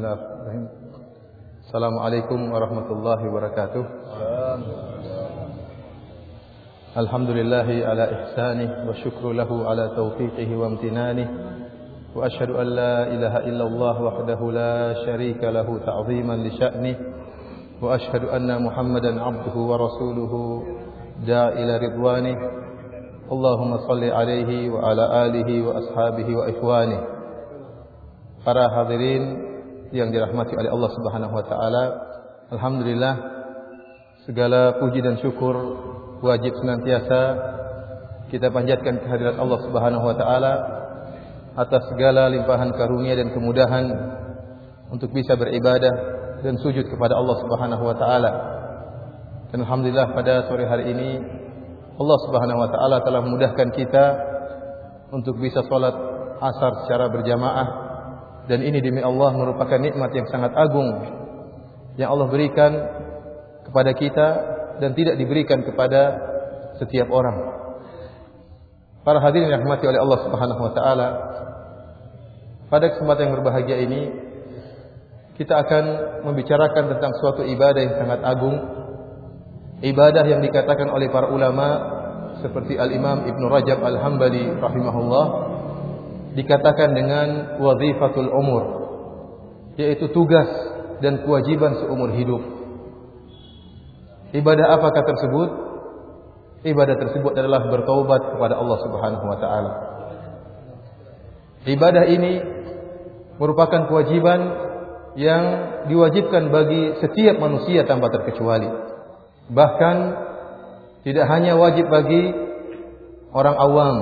Bismillahirrahmanirrahim. Assalamualaikum warahmatullahi wabarakatuh. Alhamdulillahi ala ihsanih wa syukru lahu ala taufiqihi wa amtinanih. Wa ashhadu an la ilaha illallah wahdahu la syarika lahu ta'ziman li sya'nih. Wa ashhadu anna Muhammadan abduhu wa rasuluhu da'a ila ridwanih. Allahumma salli alaihi wa ala alihi wa ashabihi wa ikhwanih. Para hadirin yang dirahmati oleh Allah Subhanahu wa taala, alhamdulillah segala puji dan syukur wajib senantiasa kita panjatkan kehadirat Allah Subhanahu wa taala atas segala limpahan karunia dan kemudahan untuk bisa beribadah dan sujud kepada Allah Subhanahu wa taala. Dan alhamdulillah pada sore hari ini Allah Subhanahu wa taala telah memudahkan kita untuk bisa salat asar secara berjamaah. Dan ini demi Allah merupakan nikmat yang sangat agung yang Allah berikan kepada kita dan tidak diberikan kepada setiap orang. Para hadirin yang dirahmati oleh Allah Subhanahu wa taala, pada kesempatan yang berbahagia ini kita akan membicarakan tentang suatu ibadah yang sangat agung, ibadah yang dikatakan oleh para ulama seperti Al-Imam Ibnu Rajab Al-Hambali rahimahullah dikatakan dengan wazifatul umur, yaitu tugas dan kewajiban seumur hidup. Ibadah apakah tersebut? Ibadah tersebut adalah bertaubat kepada Allah Subhanahu wa taala. Ibadah ini merupakan kewajiban yang diwajibkan bagi setiap manusia tanpa terkecuali. Bahkan tidak hanya wajib bagi orang awam,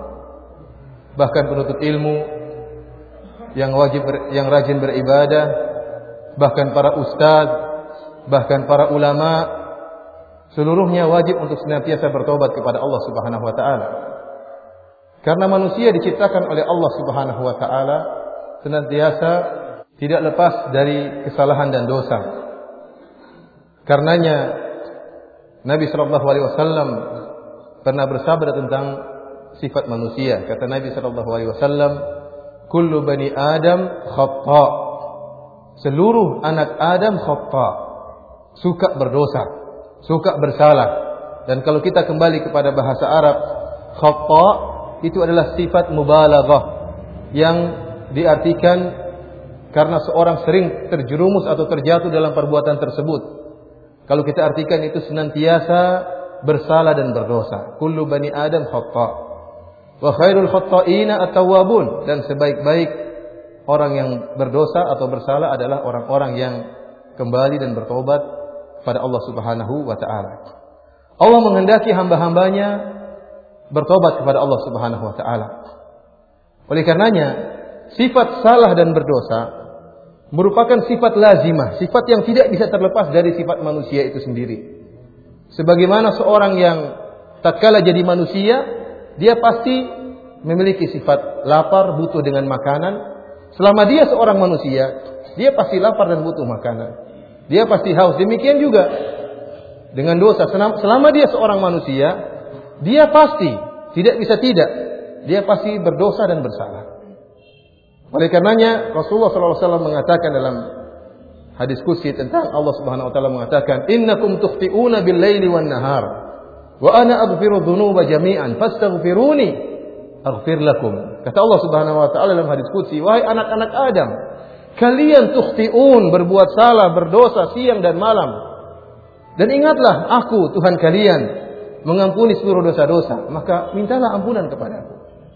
bahkan penuntut ilmu yang yang rajin beribadah, bahkan para ustaz, bahkan para ulama, seluruhnya wajib untuk senantiasa bertobat kepada Allah Subhanahu wa taala. Karena manusia diciptakan oleh Allah Subhanahu wa taala senantiasa tidak lepas dari kesalahan dan dosa. Karenanya Nabi sallallahu alaihi wasallam pernah bersabda tentang sifat manusia. Kata Nabi sallallahu alaihi wasallam, "Kullu bani Adam khata." Seluruh anak Adam khata. Suka berdosa, suka bersalah. Dan kalau kita kembali kepada bahasa Arab, khata itu adalah sifat mubalaghah yang diartikan karena seorang sering terjerumus atau terjatuh dalam perbuatan tersebut. Kalau kita artikan itu senantiasa bersalah dan berdosa. Kullu bani Adam khata. Wa khairul khatta'ina at-tawwabun, dan sebaik-baik orang yang berdosa atau bersalah adalah orang-orang yang kembali dan bertobat kepada Allah Subhanahu wa taala. Allah menghendaki hamba-hambanya bertobat kepada Allah Subhanahu wa taala. Oleh karenanya, sifat salah dan berdosa merupakan sifat lazimah, sifat yang tidak bisa terlepas dari sifat manusia itu sendiri. Sebagaimana seorang yang tatkala jadi manusia, dia pasti memiliki sifat lapar, butuh dengan makanan. Selama dia seorang manusia, dia pasti lapar dan butuh makanan. Dia pasti haus. Demikian juga dengan dosa. Selama dia seorang manusia, dia pasti tidak bisa tidak. Dia pasti berdosa dan bersalah. Oleh karenanya Rasulullah SAW mengatakan dalam hadis qudsi tentang Allah Subhanahu wa taala mengatakan, "Innakum tukhti'una bil-laili wan-nahar. Wa ana aghfiru dzunuba jami'an fastaghfiruni aghfir lakum." Kata Allah Subhanahu wa taala dalam hadis qudsi, "Wahai anak-anak Adam, kalian tukhti'un, berbuat salah, berdosa siang dan malam. Dan ingatlah aku Tuhan kalian mengampuni seluruh dosa-dosa, maka mintalah ampunan kepadaku."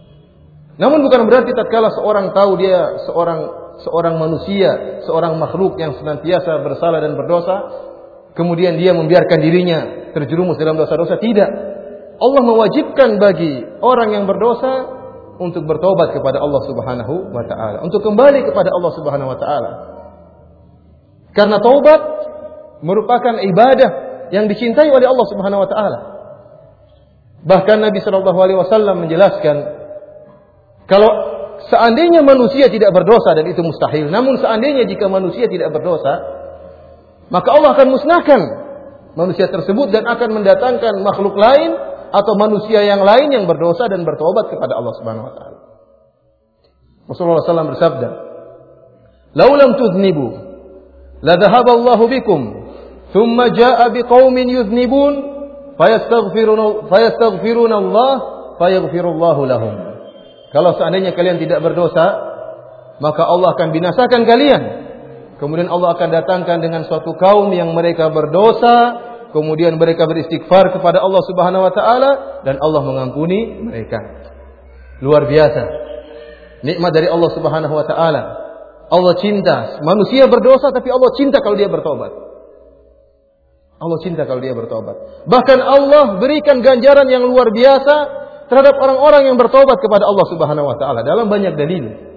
Namun bukan berarti tatkala seorang tahu dia seorang manusia, seorang makhluk yang senantiasa bersalah dan berdosa, kemudian dia membiarkan dirinya terjerumus dalam dosa-dosa. Tidak. Allah mewajibkan bagi orang yang berdosa untuk bertobat kepada Allah Subhanahu wa taala, untuk kembali kepada Allah Subhanahu wa taala. Karena taubat merupakan ibadah yang dicintai oleh Allah Subhanahu wa taala. Bahkan Nabi sallallahu alaihi wasallam menjelaskan, kalau seandainya manusia tidak berdosa, dan itu mustahil, namun seandainya jika manusia tidak berdosa, maka Allah akan musnahkan manusia tersebut dan akan mendatangkan makhluk lain atau manusia yang lain yang berdosa dan bertobat kepada Allah Subhanahu wa taala. Rasulullah SAW bersabda, "Law lam tudhnibu la dhahaba Allahu bikum, thumma jaa'a biqaumin yudhnibun fayastaghfiruna Allah fayaghfirullahu lahum." Kalau seandainya kalian tidak berdosa, maka Allah akan binasakan kalian. Kemudian Allah akan datangkan dengan suatu kaum yang mereka berdosa, kemudian mereka beristighfar kepada Allah Subhanahu wa taala dan Allah mengampuni mereka. Luar biasa. Nikmat dari Allah Subhanahu wa taala. Allah cinta. Manusia berdosa tapi Allah cinta kalau dia bertobat. Allah cinta kalau dia bertobat. Bahkan Allah berikan ganjaran yang luar biasa terhadap orang-orang yang bertobat kepada Allah Subhanahu wa taala dalam banyak dalil.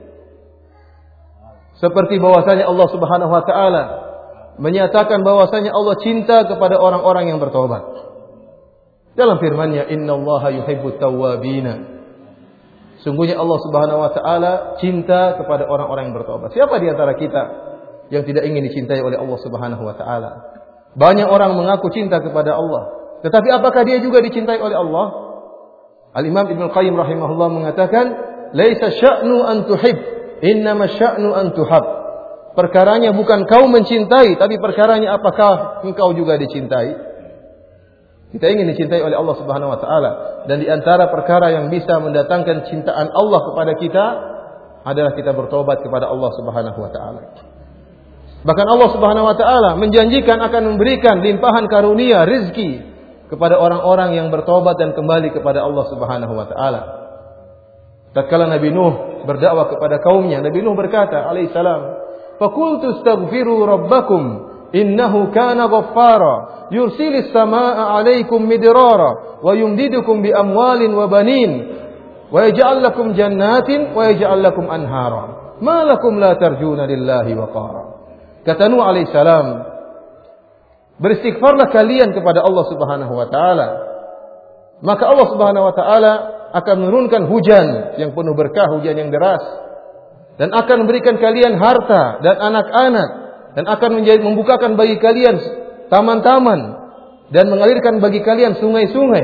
Seperti bahwasanya Allah Subhanahu wa taala menyatakan bahwasanya Allah cinta kepada orang-orang yang bertobat. Dalam firman-Nya, "Innallaha yuhibbut tawwabina." Sungguhnya Allah Subhanahu wa taala cinta kepada orang-orang yang bertobat. Siapa di antara kita yang tidak ingin dicintai oleh Allah Subhanahu wa taala? Banyak orang mengaku cinta kepada Allah, tetapi apakah dia juga dicintai oleh Allah? Al-Imam Ibnu Qayyim rahimahullah mengatakan, "Laisa sya'nu an tuhib, innama sya'nu an tuhab." Perkaranya bukan kau mencintai, tapi perkaranya apakah engkau juga dicintai? Kita ingin dicintai oleh Allah Subhanahu wa taala, dan di antara perkara yang bisa mendatangkan cintaan Allah kepada kita adalah kita bertobat kepada Allah Subhanahu wa taala. Bahkan Allah Subhanahu wa taala menjanjikan akan memberikan limpahan karunia rezeki kepada orang-orang yang bertobat dan kembali kepada Allah Subhanahu wa taala. Tatkala Nabi Nuh berdakwah kepada kaumnya, Nabi Nuh berkata alaihi salam, "Faqultu astaghfiru rabbakum innahu kana ghaffara yursilis samaa'a 'alaikum midrara wa yumdidukum bi amwalin wa banin wa yaj'al lakum jannatin wa yaj'al lakum anhara ma lakum la tarjuna lillahi waqara." Kata Nuh alaihi salam, beristighfarlah kalian kepada Allah Subhanahu wa taala, maka Allah Subhanahu wa taala akan menurunkan hujan yang penuh berkah, hujan yang deras, dan akan memberikan kalian harta dan anak-anak, dan akan membukakan bagi kalian taman-taman dan mengalirkan bagi kalian sungai-sungai.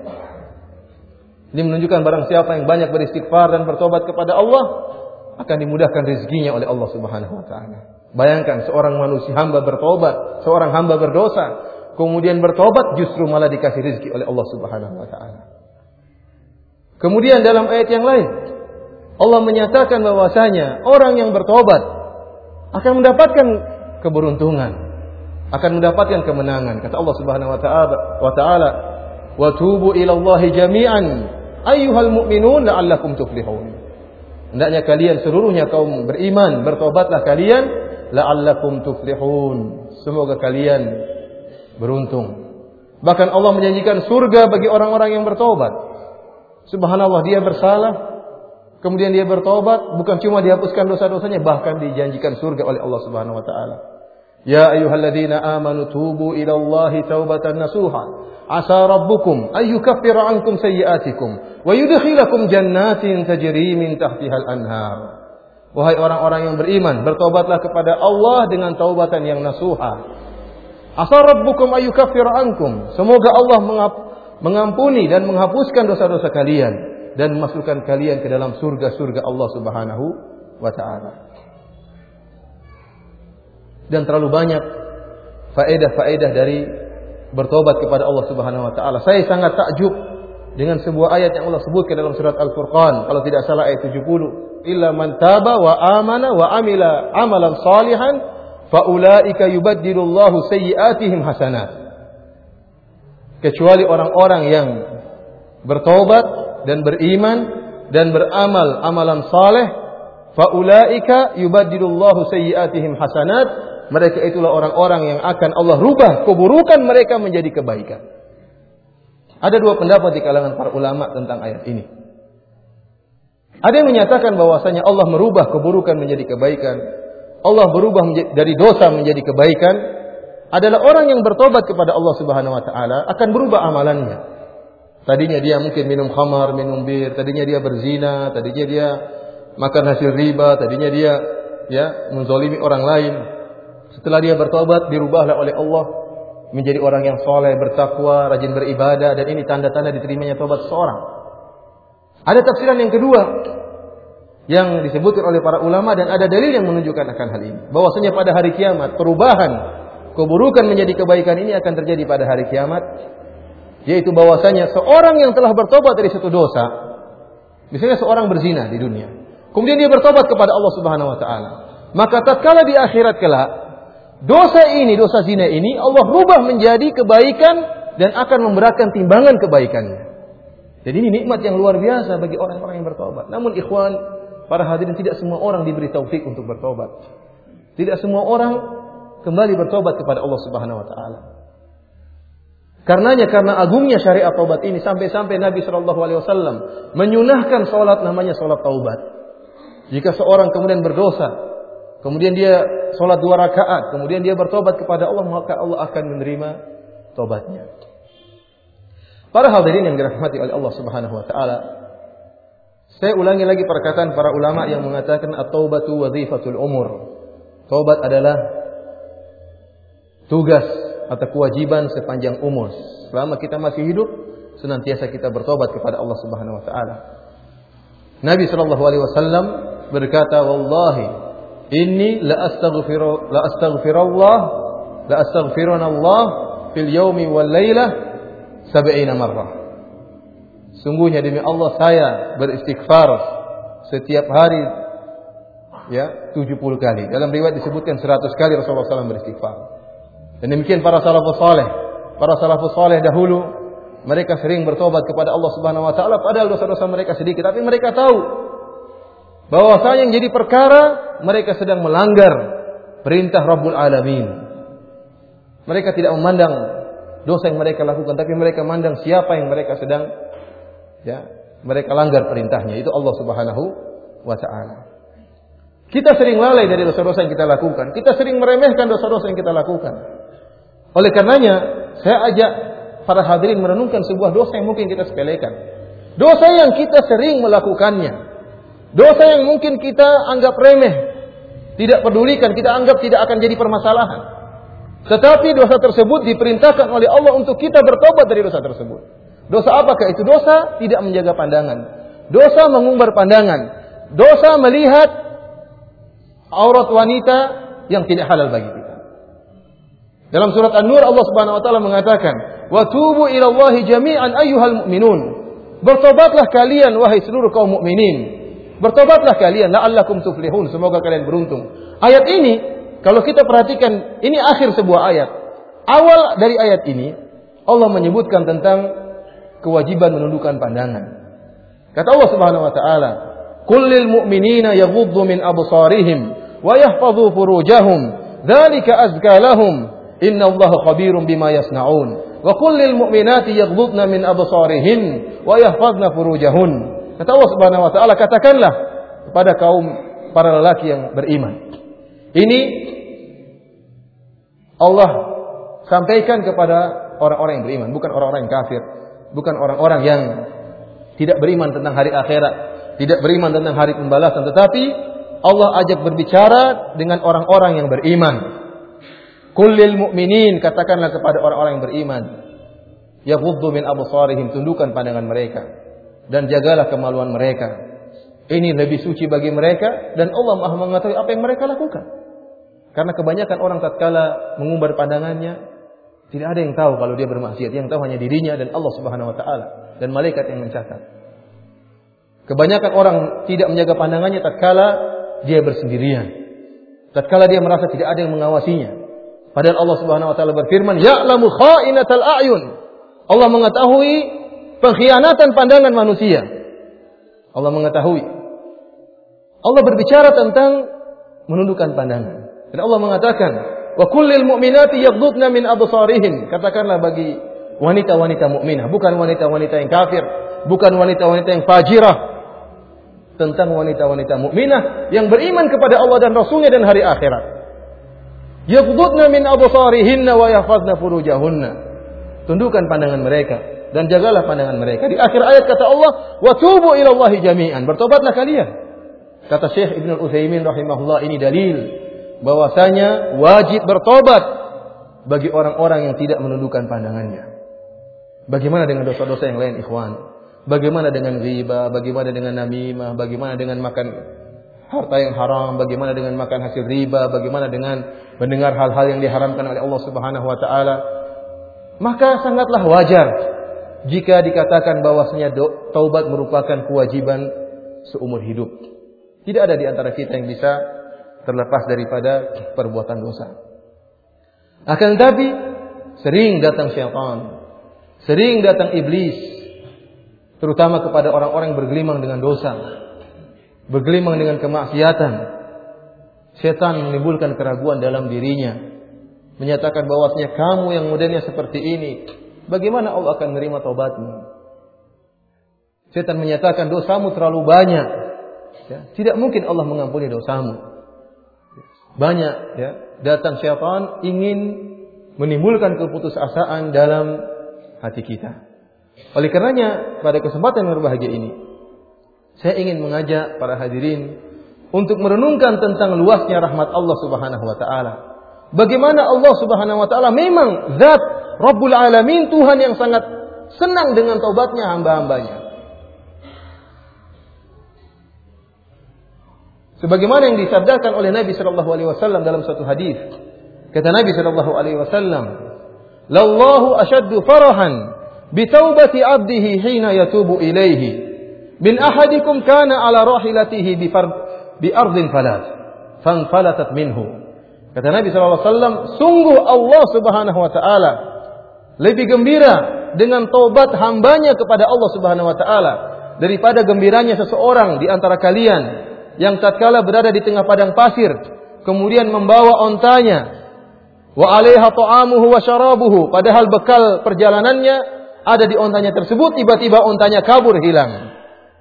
Ini menunjukkan barang siapa yang banyak beristighfar dan bertobat kepada Allah akan dimudahkan rezekinya oleh Allah Subhanahu wa taala. Bayangkan seorang manusia hamba bertobat, seorang hamba berdosa, kemudian bertobat justru malah dikasih rezeki oleh Allah Subhanahu wa taala. Kemudian dalam ayat yang lain Allah menyatakan bahwasanya orang yang bertobat akan mendapatkan keberuntungan, akan mendapatkan kemenangan. Kata Allah Subhanahu wa taala, "Wa tubu ila Allahi jami'an ayyuhal mu'minun la'allakum tuflihun." Hendaknya kalian seluruhnya kaum beriman, bertobatlah kalian, la'allakum tuflihun, semoga kalian beruntung. Bahkan Allah menjanjikan surga bagi orang-orang yang bertobat. Subhanallah, dia bersalah, kemudian dia bertobat, bukan cuma dihapuskan dosa-dosanya, bahkan dijanjikan surga oleh Allah Subhanahu wa taala. Ya ayyuhalladzina amanu tubu ila Allahi taubatan nasuha, asa rabbukum ayyukaffira ankum sayyi'atikum wa yudkhilakum jannatin tajri min tahtihal anhar. Wahai orang-orang yang beriman, bertobatlah kepada Allah dengan taubatan yang nasuha. Asa rabbukum ayyukaffira ankum, semoga Allah mengampuni dan menghapuskan dosa-dosa kalian dan memasukkan kalian ke dalam surga-surga Allah Subhanahu wa taala. Dan terlalu banyak faedah-faedah dari bertobat kepada Allah Subhanahu wa taala. Saya sangat takjub dengan sebuah ayat yang Allah sebutkan dalam surat Al-Furqan, kalau tidak salah ayat 70, "Illa man taba wa amana wa amila amalan salihan faulaika yubaddilullahu sayyi'atihim hasanat." Kecuali orang-orang yang bertobat dan beriman dan beramal amalan saleh, faulaika yubaddilullahu sayyi'atihim hasanat. Mereka itulah orang-orang yang akan Allah rubah keburukan mereka menjadi kebaikan. Ada dua pendapat di kalangan para ulama tentang ayat ini. Ada yang menyatakan bahwasanya Allah merubah keburukan menjadi kebaikan, Allah berubah dari dosa menjadi kebaikan, adalah orang yang bertobat kepada Allah Subhanahu wa taala akan berubah amalannya. Tadinya dia mungkin minum khamar, minum bir, tadinya dia berzina, tadinya dia makan hasil riba, tadinya dia menzalimi orang lain. Setelah dia bertobat, dirubahlah oleh Allah menjadi orang yang soleh, bertakwa, rajin beribadah, dan ini tanda-tanda diterimanya tobat seseorang. Ada tafsiran yang kedua, yang disebutkan oleh para ulama dan ada dalil yang menunjukkan akan hal ini. Bahwasanya pada hari kiamat perubahan keburukan menjadi kebaikan ini akan terjadi pada hari kiamat, yaitu bahwasanya seorang yang telah bertobat dari satu dosa, misalnya seorang berzina di dunia, kemudian dia bertobat kepada Allah Subhanahu wa taala, maka tatkala di akhirat kelak, dosa ini, dosa zina ini Allah rubah menjadi kebaikan dan akan memberatkan timbangan kebaikannya. Jadi ini nikmat yang luar biasa bagi orang-orang yang bertobat. Namun ikhwan, para hadirin, tidak semua orang diberi taufik untuk bertobat. Tidak semua orang kembali bertobat kepada Allah Subhanahu wa taala. Karena agungnya syariat taubat ini sampai-sampai Nabi sallallahu alaihi wasallam menyunahkan salat namanya salat taubat. Jika seorang kemudian berdosa, kemudian dia salat 2 rakaat, kemudian dia bertobat kepada Allah, maka Allah akan menerima taubatnya. Para hadirin yang dirahmati oleh Allah Subhanahu wa taala, saya ulangi lagi perkataan para ulama yang mengatakan at-taubatu wazifatul umur. Taubat adalah tugas atau kewajiban sepanjang umur. Selama kita masih hidup, senantiasa kita bertobat kepada Allah Subhanahu wa taala. Nabi sallallahu alaihi wasallam berkata, "Wallahi inni la astaghfirullah fil yaumi wal lailah 70 marrah." Sungguhnya demi Allah saya beristighfar setiap hari 70 kali. Dalam riwayat disebutkan 100 kali Rasulullah SAW beristighfar. Dan demikian para salafus saleh. Para salafus saleh dahulu mereka sering bertobat kepada Allah Subhanahu wa taala padahal dosa-dosa mereka sedikit, tapi mereka tahu bahwasanya yang jadi perkara mereka sedang melanggar perintah Rabbul Alamin. Mereka tidak memandang dosa yang mereka lakukan, tapi mereka memandang siapa yang mereka sedang mereka langgar perintahnya, itu Allah Subhanahu wa taala. Kita sering lalai dari dosa-dosa yang kita lakukan. Kita sering meremehkan dosa-dosa yang kita lakukan. Oleh karenanya, saya ajak para hadirin merenungkan sebuah dosa yang mungkin kita sepelekan. Dosa yang kita sering melakukannya. Dosa yang mungkin kita anggap remeh, tidak pedulikan, kita anggap tidak akan jadi permasalahan. Tetapi dosa tersebut diperintahkan oleh Allah untuk kita bertobat dari dosa tersebut. Dosa apakah itu? Dosa tidak menjaga pandangan. Dosa mengumbar pandangan. Dosa melihat aurat wanita yang tidak halal bagi kita. Dalam surat An-Nur Allah Subhanahu wa taala mengatakan, "Wa tubu ila Allahi jami'an ayyuhal mu'minun." Bertobatlah kalian wahai seluruh kaum mukminin. Bertobatlah kalian la'allakum tuflihun, semoga kalian beruntung. Ayat ini kalau kita perhatikan, ini akhir sebuah ayat. Awal dari ayat ini Allah menyebutkan tentang kewajiban menundukkan pandangan. Kata Allah Subhanahu wa taala, "Qul lil mu'minina yaghuddu min absarihim wa yahfazu furujahum, dzalika azka lahum, innallaha khabirum bima yasnaun. Wa qul lil mu'minati yaghuddna min absarihin wa yahfazna furujahun." Kata Allah Subhanahu wa taala, katakanlah kepada kaum para lelaki yang beriman. Ini Allah sampaikan kepada orang-orang yang beriman, bukan orang-orang yang kafir. Bukan orang-orang yang tidak beriman tentang hari akhirat, tidak beriman tentang hari pembalasan, tetapi Allah ajak berbicara dengan orang-orang yang beriman. Qul lil mu'minin, katakanlah kepada orang-orang yang beriman, yaghuddu min absarihim, tundukkan pandangan mereka dan jagalah kemaluan mereka. Ini lebih suci bagi mereka dan Allah Maha mengetahui apa yang mereka lakukan. Karena kebanyakan orang tatkala mengumbar pandangannya, tidak ada yang tahu kalau dia bermaksiat. Yang tahu hanya dirinya dan Allah Subhanahu wa taala dan malaikat yang mencatat. Kebanyakan orang tidak menjaga pandangannya tatkala dia bersendirian. Tatkala dia merasa tidak ada yang mengawasinya. Padahal Allah Subhanahu wa taala berfirman, "Ya'lamu kha'inatal a'yun." Allah mengetahui pengkhianatan pandangan manusia. Allah mengetahui. Allah berbicara tentang menundukkan pandangan. Dan Allah mengatakan, "Wa kullil mu'minati yaghdudna min absarihin." Katakanlah bagi wanita-wanita mukminah, bukan wanita-wanita yang kafir, bukan wanita-wanita yang fajirah, tentang wanita-wanita mukminah yang beriman kepada Allah dan Rasulnya dan hari akhirat. Yaghdudna min absarihinna wa yahfazna furujahunna. Tundukkan pandangan mereka dan jagalah pandangan mereka. Di akhir ayat kata Allah, "Wa tubu ila Allahi jami'an." Bertobatlah kalian. Kata Syekh Ibnu Utsaimin rahimahullah, ini dalil bahwasanya wajib bertobat bagi orang-orang yang tidak menundukkan pandangannya. Bagaimana dengan dosa-dosa yang lain, ikhwan? Bagaimana dengan riba, bagaimana dengan namimah, bagaimana dengan makan harta yang haram, bagaimana dengan makan hasil riba, bagaimana dengan mendengar hal-hal yang diharamkan oleh Allah Subhanahu wa taala. Maka sangatlah wajar jika dikatakan bahwasanya taubat merupakan kewajiban seumur hidup. Tidak ada di antara kita yang bisa terlepas daripada perbuatan dosa. Akan tetapi sering datang syaitan, sering datang iblis, terutama kepada orang-orang yang bergelimang dengan dosa, bergelimang dengan kemaksiatan. Syaitan menimbulkan keraguan dalam dirinya, menyatakan bahwasanya kamu yang modelnya seperti ini, bagaimana Allah akan menerima taubatmu? Syaitan menyatakan dosamu terlalu banyak, ya, tidak mungkin Allah mengampuni dosamu. Banyak, ya, datang syaitan ingin menimbulkan keputusasaan dalam hati kita. Oleh karenanya pada kesempatan yang berbahagia ini saya ingin mengajak para hadirin untuk merenungkan tentang luasnya rahmat Allah Subhanahu wa taala. Bagaimana Allah Subhanahu wa taala memang zat Rabbul Alamin, Tuhan yang sangat senang dengan taubatnya hamba-hambanya. Sebagaimana yang disabdakan oleh Nabi sallallahu alaihi wasallam dalam satu hadis. Kata Nabi sallallahu alaihi wasallam, "Lallahu ashaddu farahan bitaubati 'abdihi hina yatubu ilaihi min ahadikum kana 'ala rahilatihi bi ardin falat fanfalatat minhu." Kata Nabi sallallahu alaihi wasallam, sungguh Allah Subhanahu wa taala lebih gembira dengan taubat hambanya kepada Allah Subhanahu wa taala daripada gembiranya seseorang di antara kalian yang tatkala berada di tengah padang pasir kemudian membawa ontanya, wa 'alaiha ta'amuhu wa syarabuhu, padahal bekal perjalanannya ada di ontanya tersebut, tiba-tiba ontanya kabur hilang.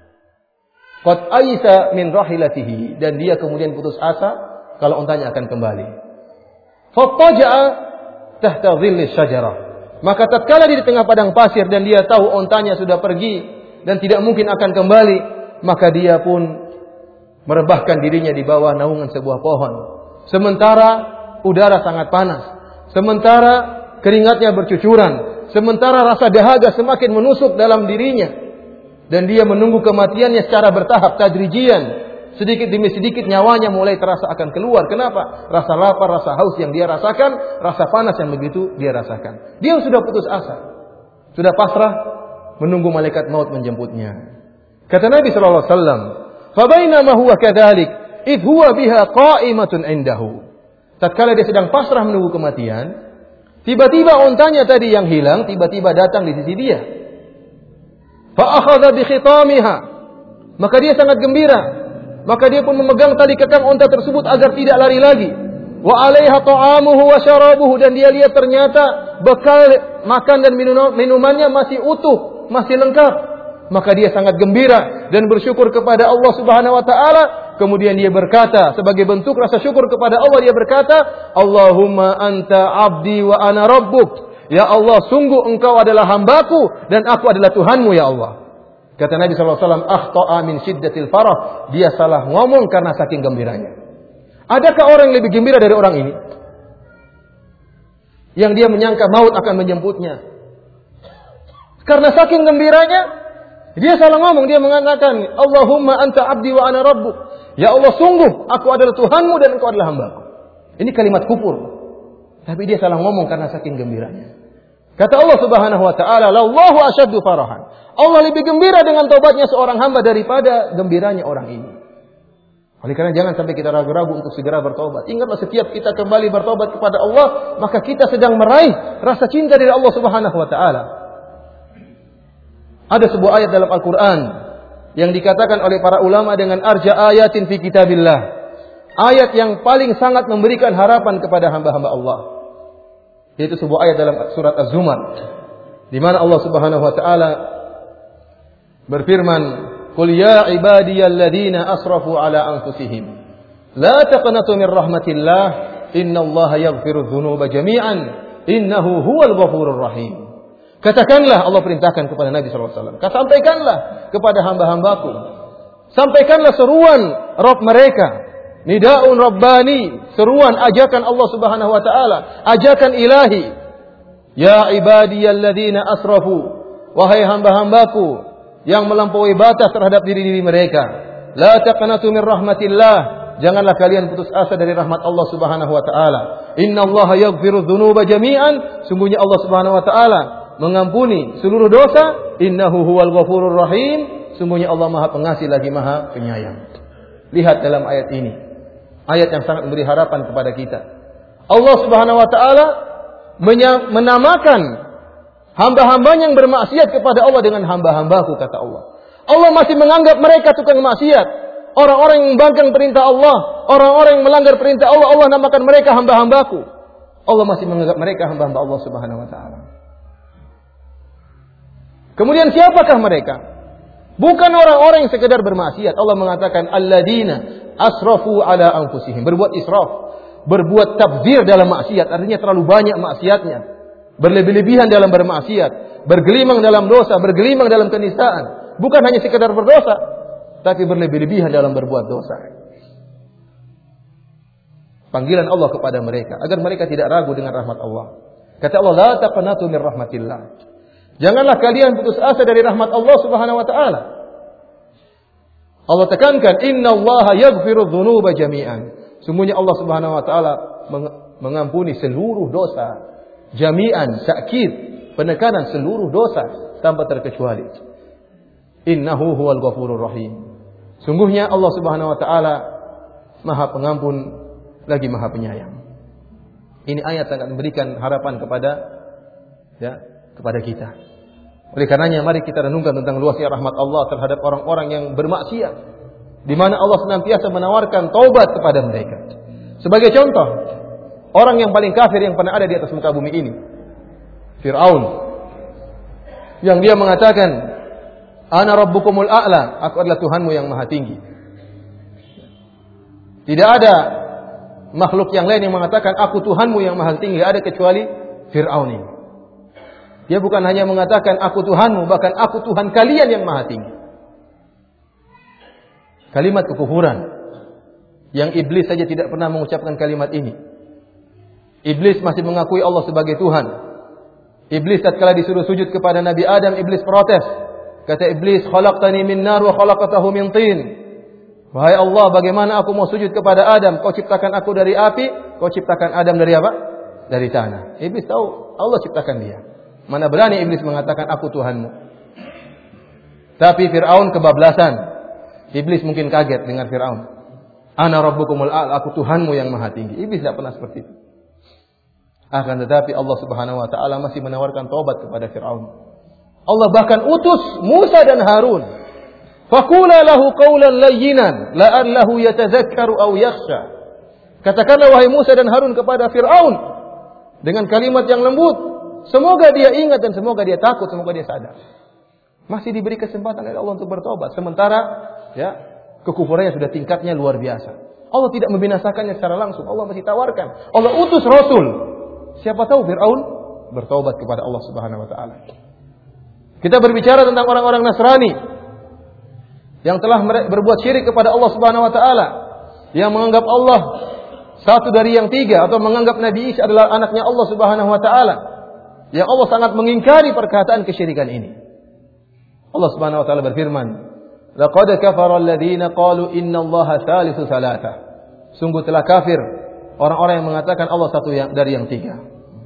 Qad aisa min rahilatihi, dan dia kemudian putus asa kalau ontanya akan kembali. Fattaja'a tahta dhilli syajarah, maka tatkala dia di tengah padang pasir dan dia tahu ontanya sudah pergi dan tidak mungkin akan kembali, maka dia pun merebahkan dirinya di bawah naungan sebuah pohon. Sementara udara sangat panas, sementara keringatnya bercucuran, sementara rasa dahaga semakin menusuk dalam dirinya, dan dia menunggu kematiannya secara bertahap, tadrijian. Sedikit demi sedikit nyawanya mulai terasa akan keluar. Kenapa? Rasa lapar, rasa haus yang dia rasakan, rasa panas yang begitu dia rasakan. Dia sudah putus asa, sudah pasrah menunggu malaikat maut menjemputnya. Kata Nabi sallallahu alaihi wasallam, "Fabainama huwa kadzalik, idh huwa biha qa'imatun indahu." Tatkala dia sedang pasrah menunggu kematian, tiba-tiba ontanya tadi yang hilang tiba-tiba datang di sisi dia. Fa akhadha bi khitamiha, maka dia sangat gembira, maka dia pun memegang tali kekang onta tersebut agar tidak lari lagi. Wa 'alaiha ta'amuhu wa syarabuhu, dan dia lihat ternyata bekal makan dan minumannya masih utuh, masih lengkap. Maka dia sangat gembira dan bersyukur kepada Allah Subhanahu wa taala. Kemudian dia berkata, sebagai bentuk rasa syukur kepada Allah, dia berkata, "Allahumma anta 'abdi wa ana rabbuk." Ya Allah, sungguh engkau adalah hambaku dan aku adalah Tuhanmu, ya Allah. Kata Nabi sallallahu alaihi wasallam, "Akhta'a min syiddatil farah." Dia salah ngomong karena saking gembiranya. Adakah orang yang lebih gembira dari orang ini? Yang dia menyangka maut akan menjemputnya. Karena saking gembiranya, dia salah ngomong, dia mengatakan, "Allahumma anta 'abdi wa ana rabbuk." Ya Allah, sungguh aku adalah Tuhanmu dan engkau adalah hambaku. Ini kalimat kufur. Tapi dia salah ngomong karena saking gembiranya. Kata Allah Subhanahu wa taala, "Lallahu asyaddu farahan." Allah lebih gembira dengan taubatnya seorang hamba daripada gembiranya orang ini. Oleh karena jangan sampai kita ragu-ragu untuk segera bertobat. Ingatlah, setiap kita kembali bertobat kepada Allah, maka kita sedang meraih rasa cinta dari Allah Subhanahu wa taala. Ada sebuah ayat dalam Al-Quran yang dikatakan oleh para ulama dengan arja ayatin fi kitabillah, ayat yang paling sangat memberikan harapan kepada hamba-hamba Allah. Yaitu sebuah ayat dalam surat Az-Zumar, di mana Allah Subhanahu wa taala berfirman, "Qul ya ibadiyalladzina asrafu ala anfusihim la taqnatu min rahmatillah innallaha yaghfiru dzunuba jami'an innahu huwal ghafurur rahim." Katakanlah, Allah perintahkan kepada Nabi SAW, sampaikanlah kepada hamba-hambaku, sampaikanlah seruan Rabb mereka, nida'un Rabbani, seruan ajakan Allah Subhanahu wa taala, ajakan ilahi. Ya ibadiyalladzina asrafu, wahai hamba-hambaku yang melampaui batas terhadap diri-diri mereka. La taqnatu min rahmatillah. Janganlah kalian putus asa dari rahmat Allah Subhanahu wa taala. Innallaha yaghfiru dzunuba jami'an. Sungguhnya Allah Subhanahu wa taala mengampuni seluruh dosa. Innahu huwal ghafurur rahim. Sungguhnya Allah Maha Pengasih lagi Maha Penyayang. Lihat dalam ayat ini. Ayat yang sangat memberi harapan kepada kita. Allah Subhanahu wa taala menamakan hamba-hambanya yang bermaksiat kepada Allah dengan hamba-hambaku, kata Allah. Allah masih menganggap mereka tukang maksiat. Orang-orang yang membangkang perintah Allah, orang-orang yang melanggar perintah Allah, Allah namakan mereka hamba-hambaku. Allah masih menganggap mereka hamba-hamba Allah Subhanahu wa taala. Kemudian siapakah mereka? Bukan orang-orang yang sekedar bermaksiat. Allah mengatakan alladzina asrafu ala anfusihim, berbuat israf, berbuat tabdzir dalam maksiat, artinya terlalu banyak maksiatnya. Berlebih-lebihan dalam bermaksiat, bergelimang dalam dosa, bergelimang dalam kenistaan. Bukan hanya sekedar berdosa, tapi berlebih-lebihan dalam berbuat dosa. Panggilan Allah kepada mereka agar mereka tidak ragu dengan rahmat Allah. Kata Allah, la taqnatu min rahmatillah. Janganlah kalian putus asa dari rahmat Allah Subhanahu wa taala. Allah tekankan, innallaha yaghfiru dzunuba jami'an. Sungguhnya Allah Subhanahu wa taala mengampuni seluruh dosa. Jami'an, ta'kid, penekanan seluruh dosa tanpa terkecuali. Innahu huwal ghafurur rahim. Sungguhnya Allah Subhanahu wa taala Maha Pengampun lagi Maha Penyayang. Ini ayat sangat memberikan harapan kepada kita. Oleh karenanya mari kita renungkan tentang luasnya rahmat Allah terhadap orang-orang yang bermaksiat, di mana Allah senantiasa menawarkan taubat kepada mereka. Sebagai contoh, orang yang paling kafir yang pernah ada di atas muka bumi ini, Fir'aun, yang dia mengatakan, Ana rabbukumul a'la, aku adalah Tuhanmu yang maha tinggi. Tidak ada makhluk yang lain yang mengatakan aku Tuhanmu yang maha tinggi, ada kecuali Fir'aun ini. Dia bukan hanya mengatakan aku Tuhanmu, bahkan aku Tuhan kalian yang maha tinggi. Kalimat kekufuran yang iblis saja tidak pernah mengucapkan kalimat ini. Iblis masih mengakui Allah sebagai Tuhan. Iblis tatkala disuruh sujud kepada Nabi Adam, iblis protes. Kata iblis, khalaqtani min nar wa khalaqtahu min tin. Wahai Allah, bagaimana aku mau sujud kepada Adam? Kau ciptakan aku dari api, kau ciptakan Adam dari apa? Dari tanah. Iblis tahu Allah ciptakan dia. Mana berani iblis mengatakan aku Tuhanmu. Tapi Fir'aun kebablasan. Iblis mungkin kaget dengan Fir'aun. Ana rabbukumul a'la, aku Tuhanmu yang maha tinggi. Iblis tidak pernah seperti itu. Akan tetapi Allah Subhanahu wa taala masih menawarkan taubat kepada Fir'aun. Allah bahkan utus Musa dan Harun. Faqula lahu qawlan layyinan la'allahu yatadzakkaru aw yakhsha. Katakanlah wahai Musa dan Harun kepada Fir'aun dengan kalimat yang lembut. Semoga dia ingat dan semoga dia takut, semoga dia sadar. Masih diberi kesempatan oleh Allah untuk bertobat. Sementara kekufurannya sudah tingkatnya luar biasa. Allah tidak membinasakannya secara langsung. Allah masih tawarkan. Allah utus Rasul. Siapa tahu Fir'aun bertobat kepada Allah Subhanahu wa taala. Kita berbicara tentang orang-orang Nasrani yang telah berbuat syirik kepada Allah Subhanahu wa taala, yang menganggap Allah satu dari yang tiga atau menganggap Nabi Isa adalah anaknya Allah Subhanahu wa taala. Yang Allah sangat mengingkari perkataan kesyirikan ini. Allah Subhanahu wa taala berfirman, "Laqad kafara alladziina qalu innallaha tsalitsu tsalatsa." Sungguh telah kafir orang-orang yang mengatakan Allah satu dari yang tiga.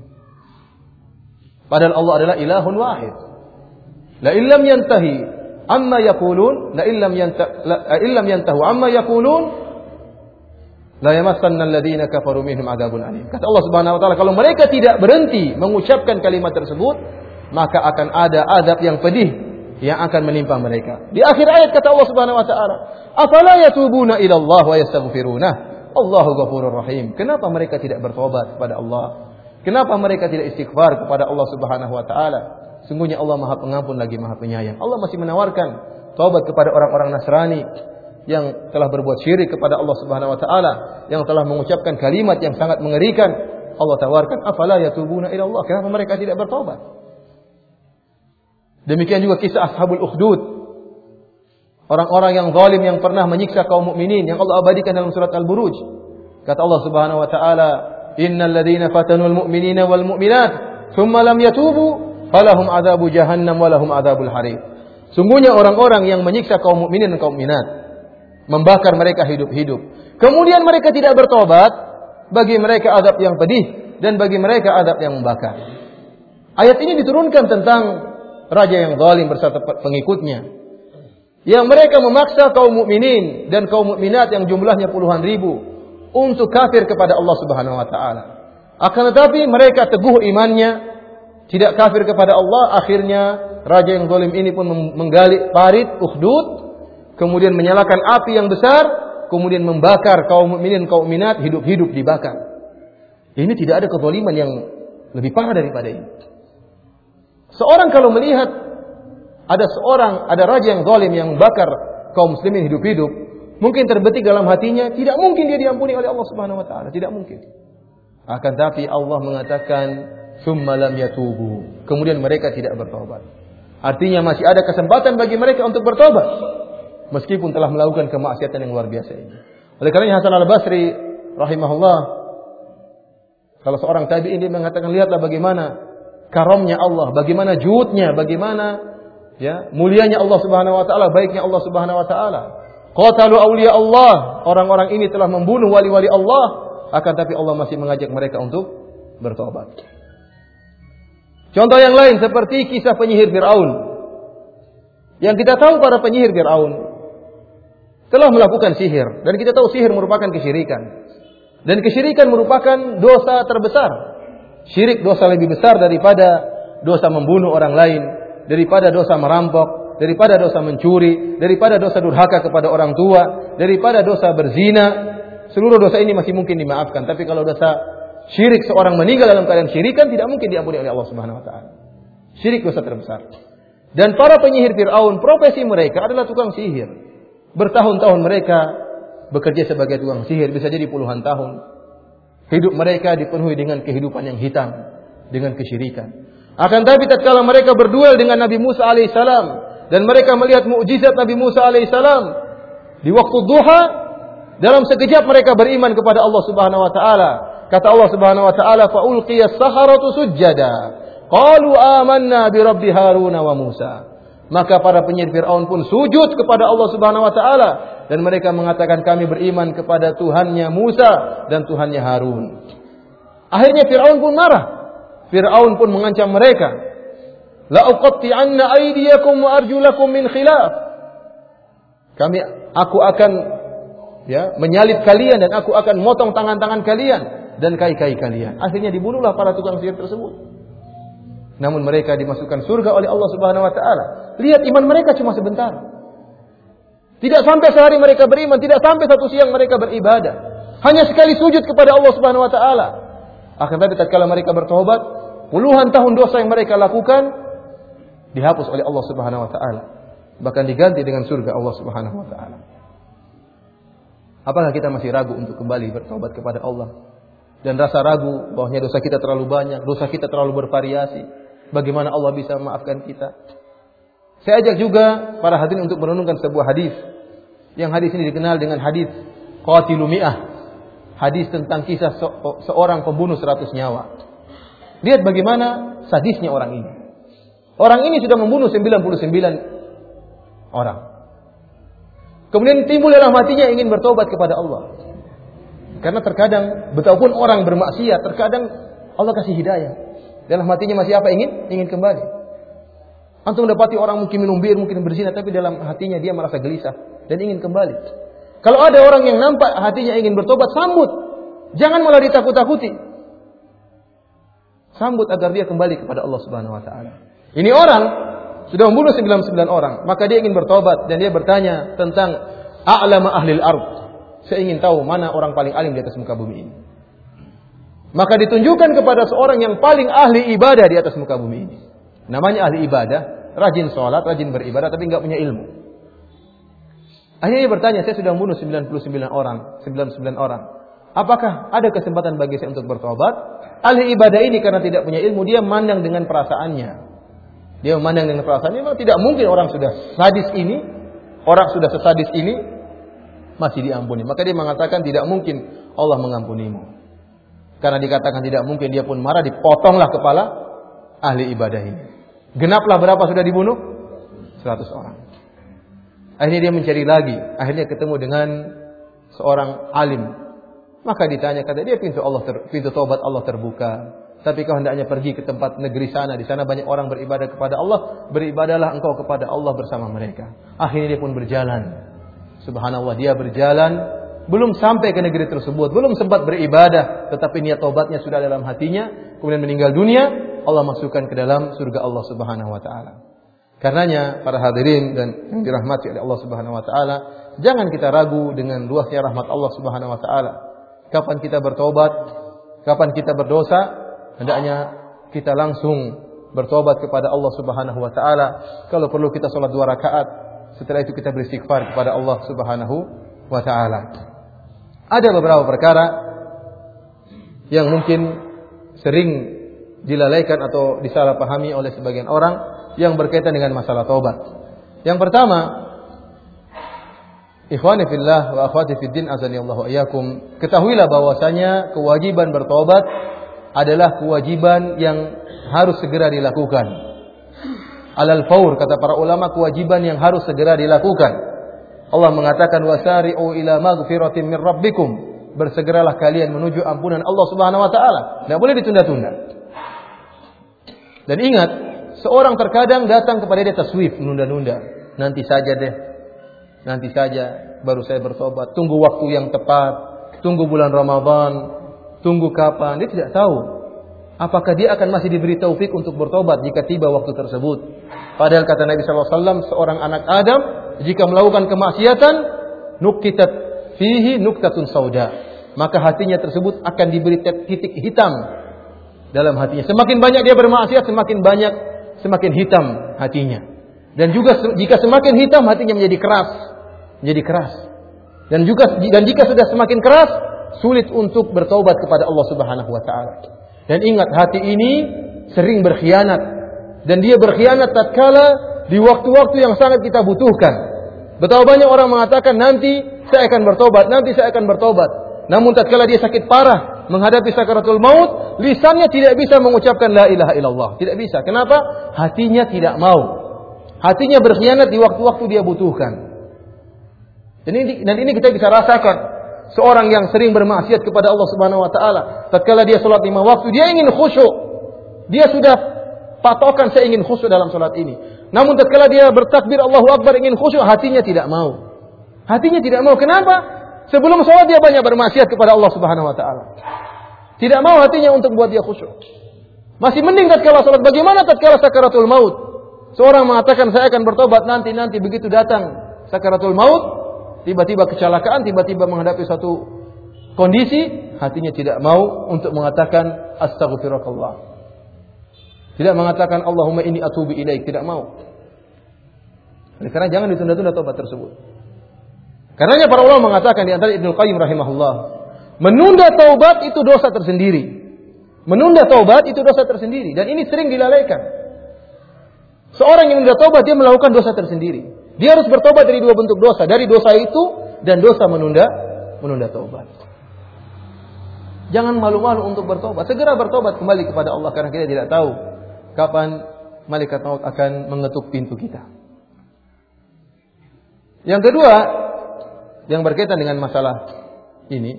Padahal Allah adalah ilahun wahid. La illam yantahi amma yaqulun, la illam yantahu amma yaqulun la yamassanna alladziina kafaru minhum adzabun alim. Kata Allah Subhanahu wa taala, kalau mereka tidak berhenti mengucapkan kalimat tersebut, maka akan ada azab yang pedih yang akan menimpa mereka. Di akhir ayat kata Allah Subhanahu wa taala, "Afala yatubuna ila Allah wa yastaghfiruna? Allahu ghafurur rahim." Kenapa mereka tidak bertobat kepada Allah? Kenapa mereka tidak istighfar kepada Allah Subhanahu wa taala? Sungguhnya Allah Maha Pengampun lagi Maha Penyayang. Allah masih menawarkan taubat kepada orang-orang Nasrani yang telah berbuat syirik kepada Allah Subhanahu wa taala, yang telah mengucapkan kalimat yang sangat mengerikan. Allah tawarkan, afala yatubuna ila Allah? Kenapa mereka tidak bertobat? Demikian juga kisah Ashabul Ukhdud. Orang-orang yang zalim yang pernah menyiksa kaum mukminin yang Allah abadikan dalam surat Al-Buruj. Kata Allah Subhanahu wa taala, "Innal ladzina fatanul mu'minina wal mu'minat tsumma lam yatubu falahum adzabu jahannam wa lahum adzabul harib." Sungguhnya orang-orang yang menyiksa kaum mukminin dan kaum mukminat, membakar mereka hidup-hidup. Kemudian mereka tidak bertobat, bagi mereka azab yang pedih dan bagi mereka azab yang membakar. Ayat ini diturunkan tentang raja yang zalim beserta pengikutnya, yang mereka memaksa kaum mukminin dan kaum mukminat yang jumlahnya puluhan ribu untuk kafir kepada Allah Subhanahu wa taala. Akan tetapi mereka teguh imannya, tidak kafir kepada Allah. Akhirnya raja yang zalim ini pun menggali parit Ukhdud, kemudian menyalakan api yang besar, kemudian membakar kaum mukminin kaum mukminat hidup-hidup dibakar. Ini tidak ada kezaliman yang lebih parah daripada ini. Seorang kalau melihat ada raja yang zalim yang membakar kaum muslimin hidup-hidup, mungkin terbetik dalam hatinya, tidak mungkin dia diampuni oleh Allah Subhanahu wa taala, tidak mungkin. Akan tapi Allah mengatakan, "Tsumma lam yatubu." Kemudian mereka tidak bertobat. Artinya masih ada kesempatan bagi mereka untuk bertobat meskipun telah melakukan kemaksiatan yang luar biasa ini. Oleh karena Hasan Al-Basri rahimahullah, kalau seorang tabi'in dia mengatakan, lihatlah bagaimana karamnya Allah, bagaimana juudnya, bagaimana mulianya Allah Subhanahu wa taala, baiknya Allah Subhanahu wa taala. Qatalu awliya Allah, orang-orang ini telah membunuh wali-wali Allah, akan tapi Allah masih mengajak mereka untuk bertobat. Contoh yang lain seperti kisah penyihir Fir'aun. Yang kita tahu para penyihir Fir'aun telah melakukan sihir, dan kita tahu sihir merupakan kesyirikan. Dan kesyirikan merupakan dosa terbesar. Syirik dosa lebih besar daripada dosa membunuh orang lain, daripada dosa merampok, daripada dosa mencuri, daripada dosa durhaka kepada orang tua, daripada dosa berzina. Seluruh dosa ini masih mungkin dimaafkan, tapi kalau dosa syirik, seorang meninggal dalam keadaan syirikan, tidak mungkin diampuni oleh Allah Subhanahu wa taala. Syirik dosa terbesar. Dan para penyihir Fir'aun, profesi mereka adalah tukang sihir. Bertahun-tahun mereka bekerja sebagai tukang sihir, bisa jadi puluhan tahun. Hidup mereka dipenuhi dengan kehidupan yang hitam, dengan kesyirikan. Akan tapi tatkala mereka berduel dengan Nabi Musa alaihissalam dan mereka melihat mukjizat Nabi Musa alaihissalam di waktu duha, dalam sekejap mereka beriman kepada Allah Subhanahu wa taala. Kata Allah Subhanahu wa taala, "Fa ulqiyas saharatu sujjada, qalu amanna bi rabbi Harun wa Musa." Maka para penyihir Fir'aun pun sujud kepada Allah Subhanahu wa taala dan mereka mengatakan, kami beriman kepada Tuhannya Musa dan Tuhannya Harun. Akhirnya Fir'aun pun marah. Fir'aun pun mengancam mereka, "La uqatti'anna aydiyakum wa arjulakum min khilaf." Aku akan menyalib kalian dan aku akan motong tangan-tangan kalian dan kaki-kaki kalian. Akhirnya dibunuhlah para tukang sihir tersebut. Namun mereka dimasukkan surga oleh Allah Subhanahu wa taala. Lihat, iman mereka cuma sebentar. Tidak sampai sehari mereka beriman, tidak sampai satu siang mereka beribadah. Hanya sekali sujud kepada Allah Subhanahu wa taala. Akan tapi tatkala mereka bertobat, puluhan tahun dosa yang mereka lakukan dihapus oleh Allah Subhanahu wa taala, bahkan diganti dengan surga Allah Subhanahu wa taala. Apakah kita masih ragu untuk kembali bertobat kepada Allah? Dan rasa ragu bahwasanya dosa kita terlalu banyak, dosa kita terlalu bervariasi. Bagaimana Allah bisa memaafkan kita? Saya ajak juga para hadirin untuk merenungkan sebuah hadis. Yang hadis ini dikenal dengan hadis Qatilu Mi'ah. Hadis tentang kisah seorang pembunuh 100 nyawa. Lihat bagaimana sadisnya orang ini. Orang ini sudah membunuh 99 orang. Kemudian timbul dalam hatinya ingin bertobat kepada Allah. Karena terkadang betapapun orang bermaksiat, terkadang Allah kasih hidayah. Dalam hatinya masih apa? Ingin kembali. Antum dapati orang mungkin minum bir, mungkin berzina, tapi dalam hatinya dia merasa gelisah dan ingin kembali. Kalau ada orang yang nampak hatinya ingin bertobat, sambut. Jangan malah ditakut-takuti. Sambut agar dia kembali kepada Allah Subhanahu wa taala. Ini orang sudah membunuh 99 orang, maka dia ingin bertobat dan dia bertanya tentang a'lama ahlil ardh. Saya ingin tahu mana orang paling alim di atas muka bumi ini. Maka ditunjukkan kepada seorang yang paling ahli ibadah di atas muka bumi ini. Namanya ahli ibadah, rajin sholat, rajin beribadah, tapi enggak punya ilmu. Akhirnya dia bertanya, saya sudah membunuh 99 orang. Apakah ada kesempatan bagi saya untuk bertobat? Ahli ibadah ini karena tidak punya ilmu, dia memandang dengan perasaannya. Dia memandang dengan perasaannya, memang tidak mungkin orang sudah sadis ini, orang sudah sesadis ini masih diampuni. Maka dia mengatakan tidak mungkin Allah mengampunimu. Karena dikatakan tidak mungkin, dia pun marah, dipotonglah kepala ahli ibadah ini. Genaplah berapa sudah dibunuh? 100 orang. Akhirnya dia mencari lagi, akhirnya ketemu dengan seorang alim. Maka ditanya, kata dia, pintu taubat Allah terbuka. Tapi kau hendaknya pergi ke tempat negeri sana. Di sana banyak orang beribadah kepada Allah. Beribadahlah engkau kepada Allah bersama mereka. Akhirnya dia pun berjalan. Subhanallah, dia berjalan. Belum sampai ke negeri tersebut. Belum sempat beribadah. Tetapi niat taubatnya sudah dalam hatinya. Kemudian meninggal dunia. Allah masukkan ke dalam surga Allah subhanahu wa ta'ala. Karenanya para hadirin dan yang dirahmati oleh Allah subhanahu wa ta'ala. Jangan kita ragu dengan luasnya rahmat Allah subhanahu wa ta'ala. Kapan kita bertobat? Kapan kita berdosa? Hendaknya kita langsung bertobat kepada Allah subhanahu wa ta'ala. Kalau perlu kita sholat 2 rakaat. Setelah itu kita beristighfar kepada Allah subhanahu wa ta'ala. Ada beberapa perkara yang mungkin sering dilalaikan atau disalahpahami oleh sebagian orang yang berkaitan dengan masalah taubat. Yang pertama, ikhwani fillah wa akhwati fiddin azanillahu iyyakum, ketahuilah bahwasanya kewajiban bertobat adalah kewajiban yang harus segera dilakukan. Alal faur, kata para ulama, kewajiban yang harus segera dilakukan. Allah mengatakan wasari'u ila maghfiratin min rabbikum, bersegeralah kalian menuju ampunan Allah subhanahu wa ta'ala. Tidak boleh ditunda-tunda. Dan ingat, seorang terkadang datang kepada dia taswif, menunda-nunda. Nanti saja deh, nanti saja baru saya bertobat. Tunggu waktu yang tepat, tunggu bulan Ramadan, tunggu kapan. Dia tidak tahu apakah dia akan masih diberi taufik untuk bertobat jika tiba waktu tersebut. Padahal kata Nabi SAW, seorang anak Adam jika melakukan kemaksiatan, nukitat fihi nuktatun sauda, maka hatinya tersebut akan diberi titik hitam dalam hatinya. Semakin banyak dia bermaksiat, semakin hitam hatinya. Dan juga jika semakin hitam hatinya menjadi keras. Dan jika sudah semakin keras, sulit untuk bertaubat kepada Allah subhanahu wa ta'ala. Dan ingat, hati ini sering berkhianat. Dan dia berkhianat tatkala di waktu-waktu yang sangat kita butuhkan. Betapa banyak orang mengatakan, nanti saya akan bertobat, nanti saya akan bertobat. Namun tatkala dia sakit parah, menghadapi sakaratul maut, lisannya tidak bisa mengucapkan la ilaha illallah. Tidak bisa. Kenapa? Hatinya tidak mau. Hatinya berkhianat di waktu-waktu dia butuhkan. Dan ini kita bisa rasakan. Seorang yang sering bermaksiat kepada Allah subhanahu wa ta'ala, tatkala dia sholat 5 waktu, dia ingin khusyuk. Dia sudah patokan, saya ingin khusyuk dalam sholat ini. Namun tatkala dia bertakbir Allahu Akbar ingin khusyuk, hatinya tidak mau. Hatinya tidak mau. Kenapa? Sebelum sholat dia banyak bermaksiat kepada Allah subhanahu wa ta'ala. Tidak mau hatinya untuk buat dia khusyuk. Masih mending tatkala sholat. Bagaimana tatkala sakaratul maut? Seorang mengatakan saya akan bertobat nanti begitu datang sakaratul maut, tiba-tiba kecelakaan, tiba-tiba menghadapi suatu kondisi, hatinya tidak mau untuk mengatakan astaghfirullah. Tidak mengatakan Allahumma inni atubu ilaik, tidak mau. Karena jangan ditunda-tunda taubat tersebut. Karenanya para ulama mengatakan, di antara Ibnu Qayyim rahimahullah, menunda taubat itu dosa tersendiri. Menunda taubat itu dosa tersendiri, dan ini sering dilalaikan. Seorang yang menunda taubat, dia melakukan dosa tersendiri. Dia harus bertobat dari 2 bentuk dosa. Dari dosa itu dan dosa menunda taubat. Jangan malu-malu untuk bertobat. Segera bertobat kembali kepada Allah. Karena kita tidak tahu kapan malaikat maut akan mengetuk pintu kita. Yang kedua, yang berkaitan dengan masalah ini,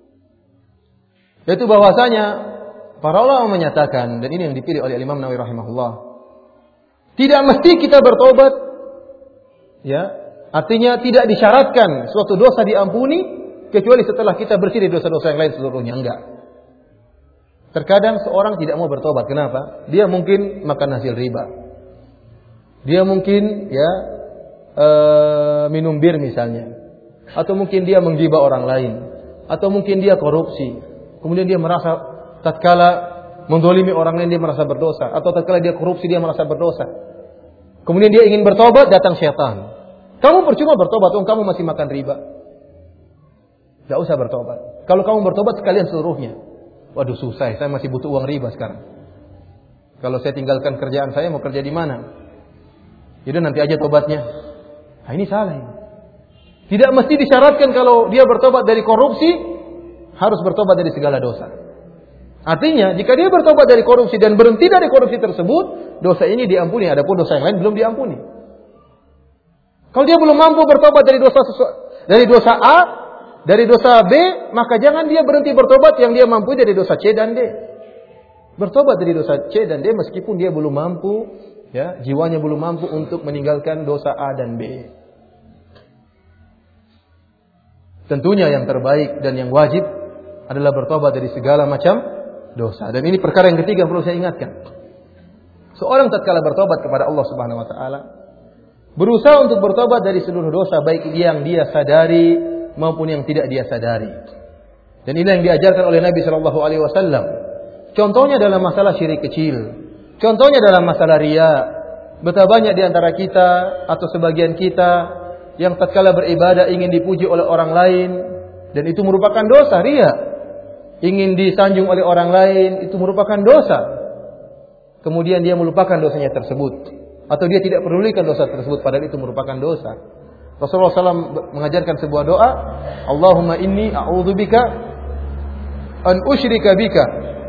yaitu bahwasanya para ulama menyatakan, dan ini yang dipilih oleh Imam Nawawi rahimahullah, tidak mesti kita bertobat. Ya, artinya tidak disyaratkan suatu dosa diampuni kecuali setelah kita bersih dari dosa-dosa yang lain seluruhnya. Enggak. Terkadang seorang tidak mau bertobat. Kenapa? Dia mungkin makan hasil riba. Dia mungkin minum bir misalnya. Atau mungkin dia menggibah orang lain. Atau mungkin dia korupsi. Kemudian dia merasa tatkala mendolimi orang lain dia merasa berdosa. Atau tatkala dia korupsi dia merasa berdosa. Kemudian dia ingin bertobat, datang syaitan. Kamu percuma bertobat, kamu masih makan riba. Tidak usah bertobat. Kalau kamu bertobat sekalian seluruhnya. Waduh susah, saya masih butuh uang riba sekarang. Kalau saya tinggalkan kerjaan saya, mau kerja di mana? Jadi nanti aja tobatnya. Nah ini salah ini. Tidak mesti disyaratkan kalau dia bertobat dari korupsi, harus bertobat dari segala dosa. Artinya, jika dia bertobat dari korupsi dan berhenti dari korupsi tersebut, dosa ini diampuni. Adapun dosa yang lain belum diampuni. Kalau dia belum mampu bertobat dari dosa A, dari dosa B, maka jangan dia berhenti bertobat yang dia mampu dari dosa C dan D. Bertobat dari dosa C dan D meskipun dia belum mampu, ya, jiwanya belum mampu untuk meninggalkan dosa A dan B. Tentunya yang terbaik dan yang wajib adalah bertobat dari segala macam dosa. Dan ini perkara yang ketiga yang perlu saya ingatkan. Seorang tatkala bertobat kepada Allah Subhanahu wa taala, berusaha untuk bertobat dari seluruh dosa baik yang dia sadari maupun yang tidak dia sadari. Dan ini yang diajarkan oleh Nabi sallallahu alaihi wasallam. Contohnya dalam masalah syirik kecil, contohnya dalam masalah riya. Betapa banyak di antara kita atau sebagian kita yang tatkala beribadah ingin dipuji oleh orang lain dan itu merupakan dosa, riya. Ingin disanjung oleh orang lain itu merupakan dosa. Kemudian dia melupakan dosanya tersebut atau dia tidak pedulikan dosa tersebut padahal itu merupakan dosa. Rasulullah SAW mengajarkan sebuah doa, Allahumma inni a'udzubika an usyrika bika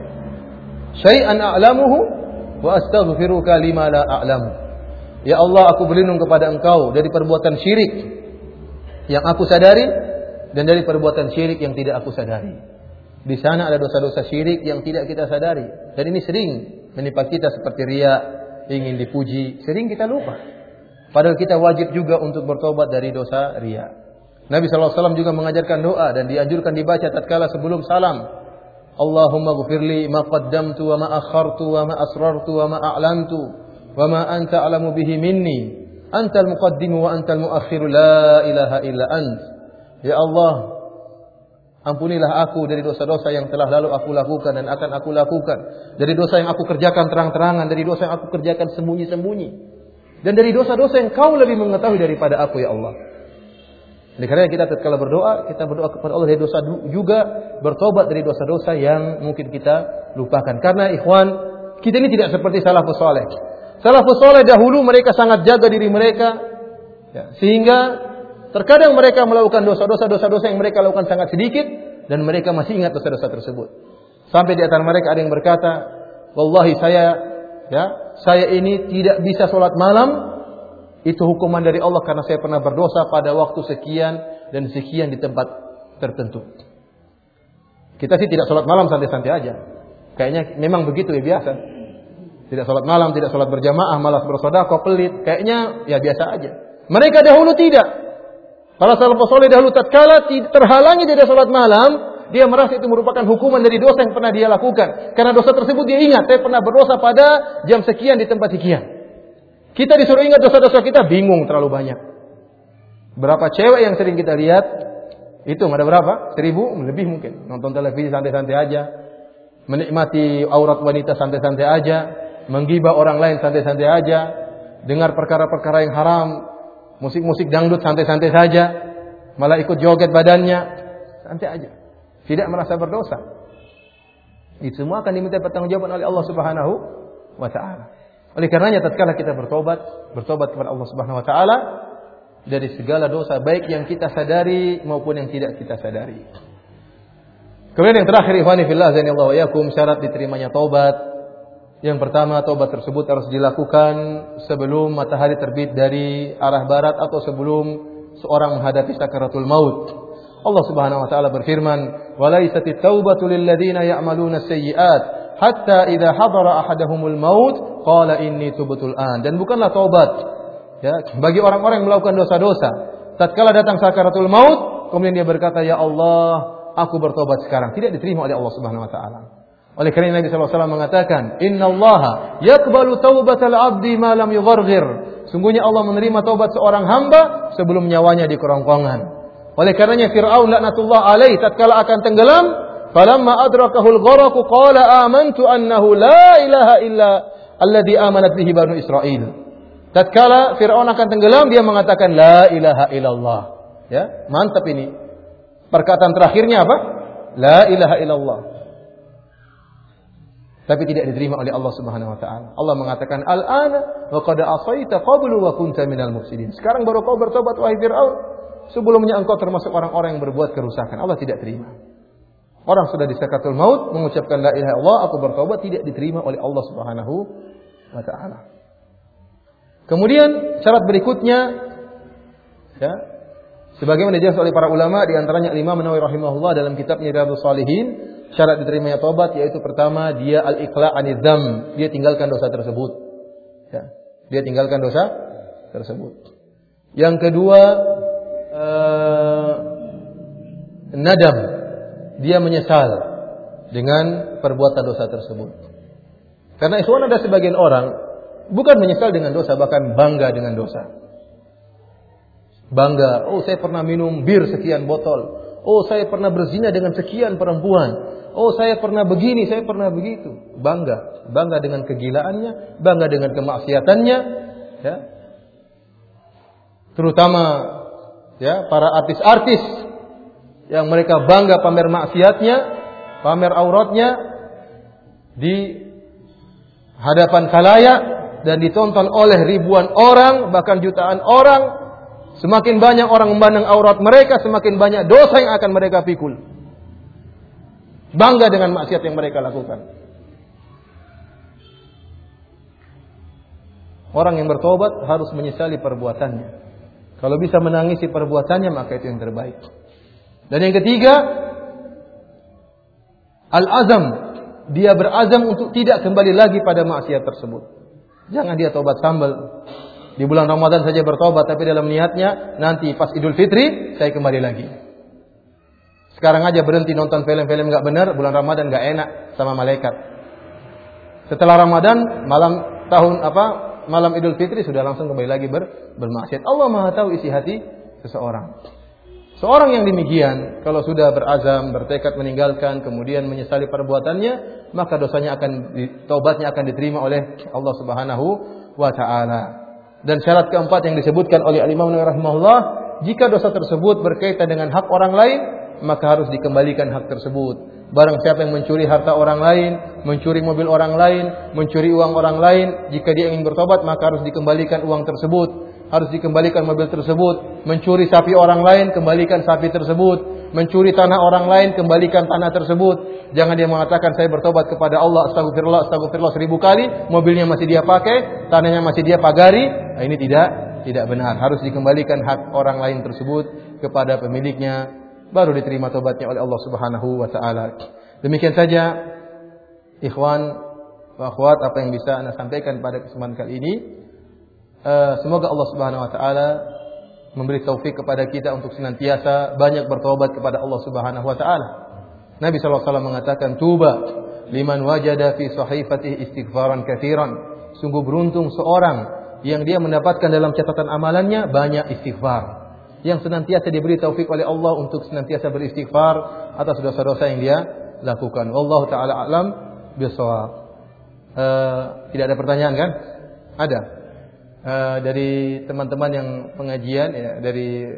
syai'an a'lamuhu wa astaghfiruka lima la a'lamu. Ya Allah, aku berlindung kepada Engkau dari perbuatan syirik yang aku sadari dan dari perbuatan syirik yang tidak aku sadari. Di sana ada dosa-dosa syirik yang tidak kita sadari dan ini sering menimpa kita seperti riya, ingin dipuji, sering kita lupa. Padahal kita wajib juga untuk bertobat dari dosa riya. Nabi SAW juga mengajarkan doa dan dianjurkan dibaca tatkala sebelum salam. Allahumma ghfirli ma qaddamtu wa ma akhartu wa ma asrartu wa ma a'lantu wa ma anta a'lamu bihi minni. Antal muqaddimu wa antal muakhiru la ilaha illa ant. Ya Allah, ampunilah aku dari dosa-dosa yang telah lalu aku lakukan dan akan aku lakukan. Dari dosa yang aku kerjakan terang-terangan, dari dosa yang aku kerjakan sembunyi-sembunyi. Dan dari dosa-dosa yang kau lebih mengetahui daripada aku, ya Allah. Oleh karena kita tatkala berdoa, kita berdoa kepada Allah dari dosa juga, bertobat dari dosa-dosa yang mungkin kita lupakan. Karena ikhwan, kita ini tidak seperti salafus saleh. Salafus saleh dahulu mereka sangat jaga diri mereka, ya, sehingga terkadang mereka melakukan dosa-dosa yang mereka lakukan sangat sedikit dan mereka masih ingat dosa-dosa tersebut. Sampai di antara mereka ada yang berkata, wallahi saya ini tidak bisa sholat malam, itu hukuman dari Allah karena saya pernah berdosa pada waktu sekian dan sekian di tempat tertentu. Kita sih tidak sholat malam santai-santai aja. Kayaknya memang begitu ya, biasa. Tidak sholat malam, tidak sholat berjamaah, malas bersedekah, pelit. Kayaknya ya biasa aja. Mereka dahulu tidak. Para salafus saleh dahulu tatkala terhalangi dari sholat malam, dia merasa itu merupakan hukuman dari dosa yang pernah dia lakukan. Karena dosa tersebut dia ingat, saya pernah berdosa pada jam sekian di tempat sekian. Kita disuruh ingat dosa-dosa kita, bingung terlalu banyak. Berapa cewek yang sering kita lihat, hitung ada berapa? 1000 lebih mungkin. Nonton televisi santai-santai aja, menikmati aurat wanita santai-santai aja, menggibah orang lain santai-santai aja, dengar perkara-perkara yang haram, musik-musik dangdut santai-santai saja, malah ikut joget badannya, santai aja. Tidak merasa berdosa. Itu semua akan diminta pertanggungjawaban oleh Allah Subhanahu wa taala. Oleh karenanya tatkala kita bertobat kepada Allah Subhanahu wa taala dari segala dosa baik yang kita sadari maupun yang tidak kita sadari. Kemudian yang terakhir, ikhwani fillah azanillahu wa iyyakum, syarat diterimanya taubat. Yang pertama, taubat tersebut harus dilakukan sebelum matahari terbit dari arah barat atau sebelum seorang menghadapi sakaratul maut. Allah Subhanahu wa taala berfirman, "Wa laisatit taubatu lil ladzina ya'maluna sayyi'at hatta idza hadara ahaduhumul maut qala inni tubtul an." Dan bukanlah taubat ya bagi orang-orang yang melakukan dosa-dosa tatkala datang sakaratul maut kemudian dia berkata, "Ya Allah, aku bertobat sekarang." Tidak diterima oleh Allah Subhanahu wa taala. Oleh karena Nabi sallallahu alaihi wasallam mengatakan, "Innallaha yaqbalu taubatal 'abdi ma lam yugharghir." Sungguhnya Allah menerima taubat seorang hamba sebelum nyawanya di kerongkongan. Oleh karenanya Fir'aun laknatullah alaih tatkala akan tenggelam, falamma adrakahul gharaqu qala amantu annahu la ilaha illa alladhi amanat bihi banu Israil. Tatkala Fir'aun akan tenggelam, dia mengatakan la ilaha illallah. Ya, mantap ini. Perkataan terakhirnya apa? La ilaha illallah. Tapi tidak diterima oleh Allah Subhanahu wa taala. Allah mengatakan, "Al-ana wa qad asaita qablu wa kunta minal mufsidin." Sekarang baru kau bertobat wahai Fir'aun. Sebelumnya engkau termasuk orang-orang yang berbuat kerusakan. Allah tidak terima. Orang sudah di sakaratul maut mengucapkan la ilaha illallah, aku bertobat, tidak diterima oleh Allah Subhanahu wa taala. Kemudian syarat berikutnya Ya. Sebagaimana dijelaskan oleh para ulama, di antaranya Imam Nawawi rahimahullah dalam kitabnya Riyadhus Shalihin, syarat diterimanya taubat yaitu pertama dia al-iqla' anidz dzam, dia tinggalkan dosa tersebut. Ya. Dia tinggalkan dosa tersebut. Yang kedua, nadam, dia menyesal dengan perbuatan dosa tersebut. Karena ikhwan ada sebagian orang bukan menyesal dengan dosa, bahkan bangga dengan dosa. Bangga, oh saya pernah minum bir sekian botol. Oh saya pernah berzina dengan sekian perempuan. Oh saya pernah begini, saya pernah begitu. Bangga, bangga dengan kegilaannya, bangga dengan kemaksiatannya, ya. Terutama ya para artis-artis yang mereka bangga pamer maksiatnya, pamer auratnya di hadapan khalayak dan ditonton oleh ribuan orang, bahkan jutaan orang. Semakin banyak orang memandang aurat mereka, semakin banyak dosa yang akan mereka pikul. Bangga dengan maksiat yang mereka lakukan. Orang yang bertobat harus menyesali perbuatannya. Kalau bisa menangisi perbuatannya, maka itu yang terbaik. Dan yang ketiga, al-azam. Dia berazam untuk tidak kembali lagi pada maksiat tersebut. Jangan dia tobat sambal. Di bulan Ramadan saja bertobat, tapi dalam niatnya nanti pas Idul Fitri saya kembali lagi. Sekarang aja berhenti nonton film-film enggak benar, bulan Ramadan enggak enak sama malaikat. Setelah Ramadan, malam Idul Fitri sudah langsung kembali lagi bermaksiat. Allah Maha tahu isi hati seseorang. Seorang yang demikian, kalau sudah berazam, bertekad meninggalkan, kemudian menyesali perbuatannya, maka taubatnya akan diterima oleh Allah Subhanahu wa taala. Dan syarat keempat yang disebutkan oleh Imam Nawawi rahimahullah, jika dosa tersebut berkaitan dengan hak orang lain, maka harus dikembalikan hak tersebut. Barang siapa yang mencuri harta orang lain, mencuri mobil orang lain, mencuri uang orang lain, jika dia ingin bertobat, maka harus dikembalikan uang tersebut. Harus dikembalikan mobil tersebut. Mencuri sapi orang lain, kembalikan sapi tersebut. Mencuri tanah orang lain, kembalikan tanah tersebut. Jangan dia mengatakan saya bertobat kepada Allah, astagfirullah 1000 kali, mobilnya masih dia pakai, tanahnya masih dia pagari. Nah, ini tidak benar. Harus dikembalikan hak orang lain tersebut kepada pemiliknya, baru diterima tobatnya oleh Allah Subhanahu wa taala. Demikian saja ikhwan wa akhwat apa yang bisa Anda sampaikan pada kesempatan kali ini. Semoga Allah Subhanahu wa taala memberi taufik kepada kita untuk senantiasa banyak bertobat kepada Allah Subhanahu wa taala. Nabi sallallahu alaihi wasallam mengatakan, "Tuba liman wajada fi sahifatihi istighfaran katsiran." Sungguh beruntung seorang yang dia mendapatkan dalam catatan amalannya banyak istighfar. Yang senantiasa diberi taufik oleh Allah untuk senantiasa beristighfar atas dosa-dosa yang dia lakukan. Wallahu taala alam bisawab. Tidak ada pertanyaan kan? Ada. Dari teman-teman yang pengajian ya, dari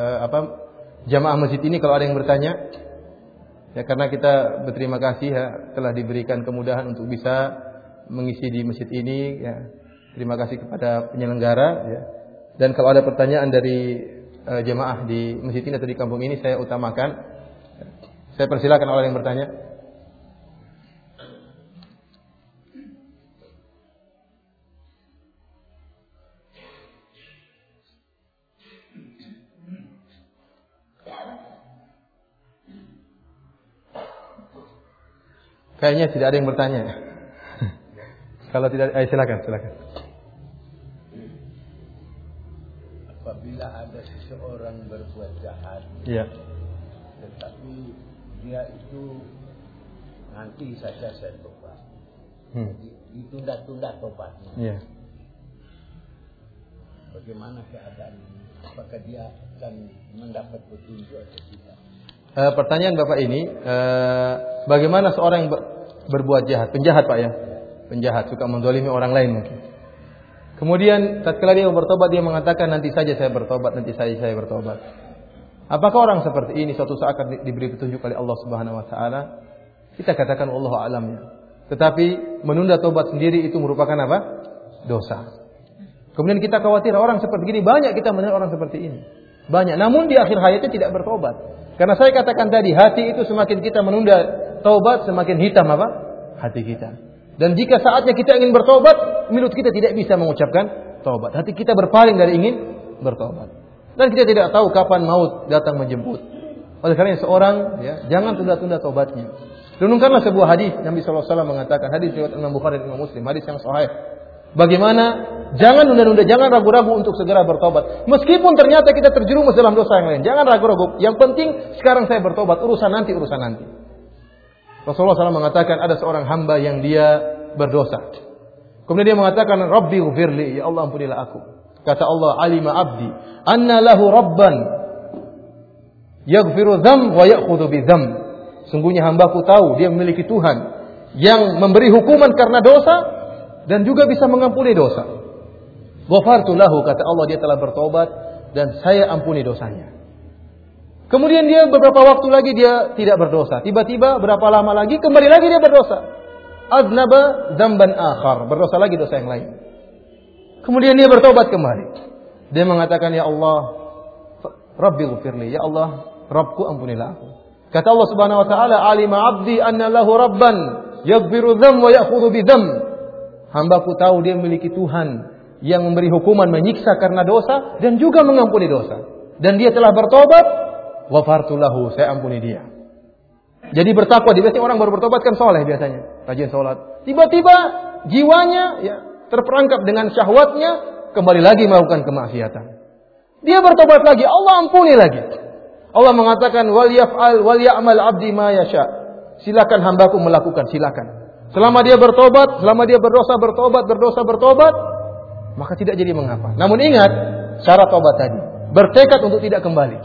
jamaah masjid ini kalau ada yang bertanya ya, karena kita berterima kasih ya telah diberikan kemudahan untuk bisa mengisi di masjid ini ya. Terima kasih kepada penyelenggara ya. Dan kalau ada pertanyaan dari jamaah di masjid ini atau di kampung ini saya utamakan. Saya persilakan orang yang bertanya. Kayaknya tidak ada yang bertanya. Kalau tidak, silakan. Apabila ada seseorang berbuat jahat, ya, tetapi dia itu nanti saja saya tobat, ditunda-tunda tobatnya. Ya. Bagaimana keadaan ini? Apakah dia akan mendapat petunjuk atau tidak? Pertanyaan Bapak ini, bagaimana seorang yang berbuat jahat, penjahat Pak ya, penjahat, suka menzalimi orang lain mungkin. Kemudian tatkala dia bertobat dia mengatakan nanti saja saya bertobat, nanti saya bertobat. Apakah orang seperti ini suatu saat akan diberi petunjuk oleh Allah Subhanahu wa taala? Kita katakan wallahu a'lam ya. Tetapi menunda tobat sendiri itu merupakan apa? Dosa. Kemudian kita khawatir orang seperti ini, banyak kita mendengar orang seperti ini. Banyak, namun di akhir hayatnya tidak bertobat. Karena saya katakan tadi, hati itu semakin kita menunda taubat, semakin hitam apa? Hati kita. Dan jika saatnya kita ingin bertobat, mulut kita tidak bisa mengucapkan taubat. Hati kita berpaling dari ingin bertobat. Dan kita tidak tahu kapan maut datang menjemput. Oleh karena seorang jangan tunda-tunda taubatnya. Renungkanlah sebuah hadis Nabi SAW mengatakan, hadis riwayat Imam Bukhari dan Imam Muslim, hadis yang sahih. Bagaimana jangan nunda-nunda, jangan ragu-ragu untuk segera bertobat. Meskipun ternyata kita terjerumus dalam dosa yang lain, jangan ragu-ragu. Yang penting sekarang saya bertobat, urusan nanti. Rasulullah SAW mengatakan ada seorang hamba yang dia berdosa. Kemudian dia mengatakan, Rabbi ghfirli, ya Allah ampunilah aku. Kata Allah, alima abdi anna lahu rabban yaghfiru dzam wa ya'khudhu bidzam. Sungguhnya hambaku tahu dia memiliki Tuhan yang memberi hukuman karena dosa dan juga bisa mengampuni dosa. Ghafartu lahu, kata Allah, dia telah bertobat dan saya ampuni dosanya. Kemudian dia beberapa waktu lagi dia tidak berdosa. Tiba-tiba berapa lama lagi kembali lagi dia berdosa. Aznaba dzamban akhar, berdosa lagi dosa yang lain. Kemudian dia bertobat kembali. Dia mengatakan, ya Allah, Rabbi ghfirli, ya Allah, Rabbku ampunilah aku. Kata Allah Subhanahu wa taala, alima abdi anna lahu rabban yaghfiru dzam wa ya'khudhu bidzam. Hambaku tahu dia memiliki Tuhan yang memberi hukuman menyiksa karena dosa dan juga mengampuni dosa. Dan dia telah bertobat, ghafartu lahu, saya ampuni dia. Jadi bertakwa, biasanya orang baru bertobat kan soleh biasanya, rajin sholat. Tiba-tiba jiwanya terperangkap dengan syahwatnya, kembali lagi melakukan kemaksiatan. Dia bertobat lagi, Allah ampuni lagi. Allah mengatakan, wal yaf'al wal ya'mal 'abdi ma yasha. Silakan hambaku melakukan, silakan. Selama dia bertobat, selama dia berdosa bertobat, maka tidak jadi mengapa. Namun ingat syarat tobat tadi, bertekad untuk tidak kembali.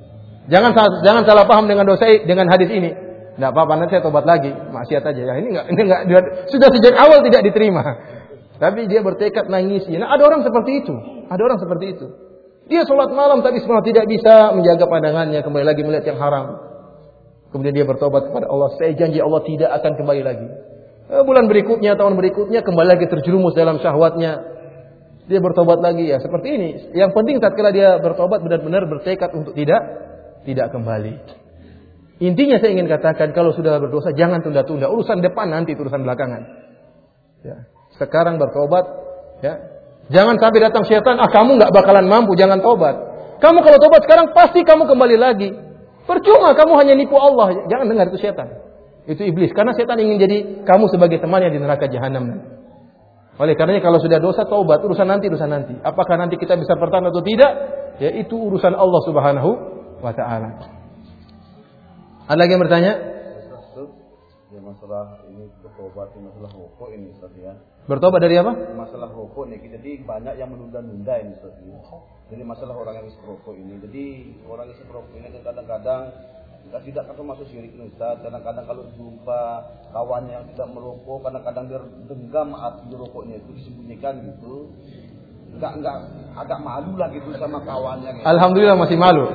Jangan salah paham dengan dosa dengan hadis ini. Enggak apa-apa, nanti saya tobat lagi, maksiat aja ya. Ini enggak sudah sejak awal tidak diterima. Tapi dia bertekad nangis. Nah, ada orang seperti itu. Dia sholat malam tapi sebenarnya tidak bisa menjaga pandangannya, kembali lagi melihat yang haram. Kemudian dia bertobat kepada Allah, saya janji Allah tidak akan kembali lagi. Bulan berikutnya, tahun berikutnya, kembali lagi terjerumus dalam syahwatnya. Dia bertobat lagi, ya seperti ini. Yang penting tatkala dia bertobat benar-benar bertekad untuk tidak kembali. Intinya saya ingin katakan, kalau sudah berdosa jangan tunda-tunda. Urusan depan nanti, urusan belakangan. Ya. Sekarang bertobat, ya. Jangan sampai datang syaitan, kamu nggak bakalan mampu, jangan tobat. Kamu kalau tobat sekarang pasti kamu kembali lagi. Percuma kamu hanya nipu Allah. Jangan dengar itu syaitan. Itu iblis. Karena syaitan ingin jadi kamu sebagai temannya di neraka jahanam. Oleh karenanya kalau sudah dosa tobat, urusan nanti. Apakah nanti kita bisa bertahan atau tidak? Ya itu urusan Allah Subhanahu wa taala. Ada lagi yang bertanya? Ya masalah ini bertobat, masalah rokok ini Ustaz ya. Bertobat dari apa? Masalah rokok nih, jadi banyak yang menunda-nunda ini Ustaz ya. Jadi masalah orang yang isep rokok ini. Jadi orang isep rokok ini kadang-kadang tidak masuk syirik nih Ustaz. Kadang-kadang kalau jumpa kawannya yang tidak merokok, kadang-kadang dia genggam api rokoknya itu disembunyikan gitu. Enggak agak malu lah gitu sama kawannya gitu. Alhamdulillah masih malu.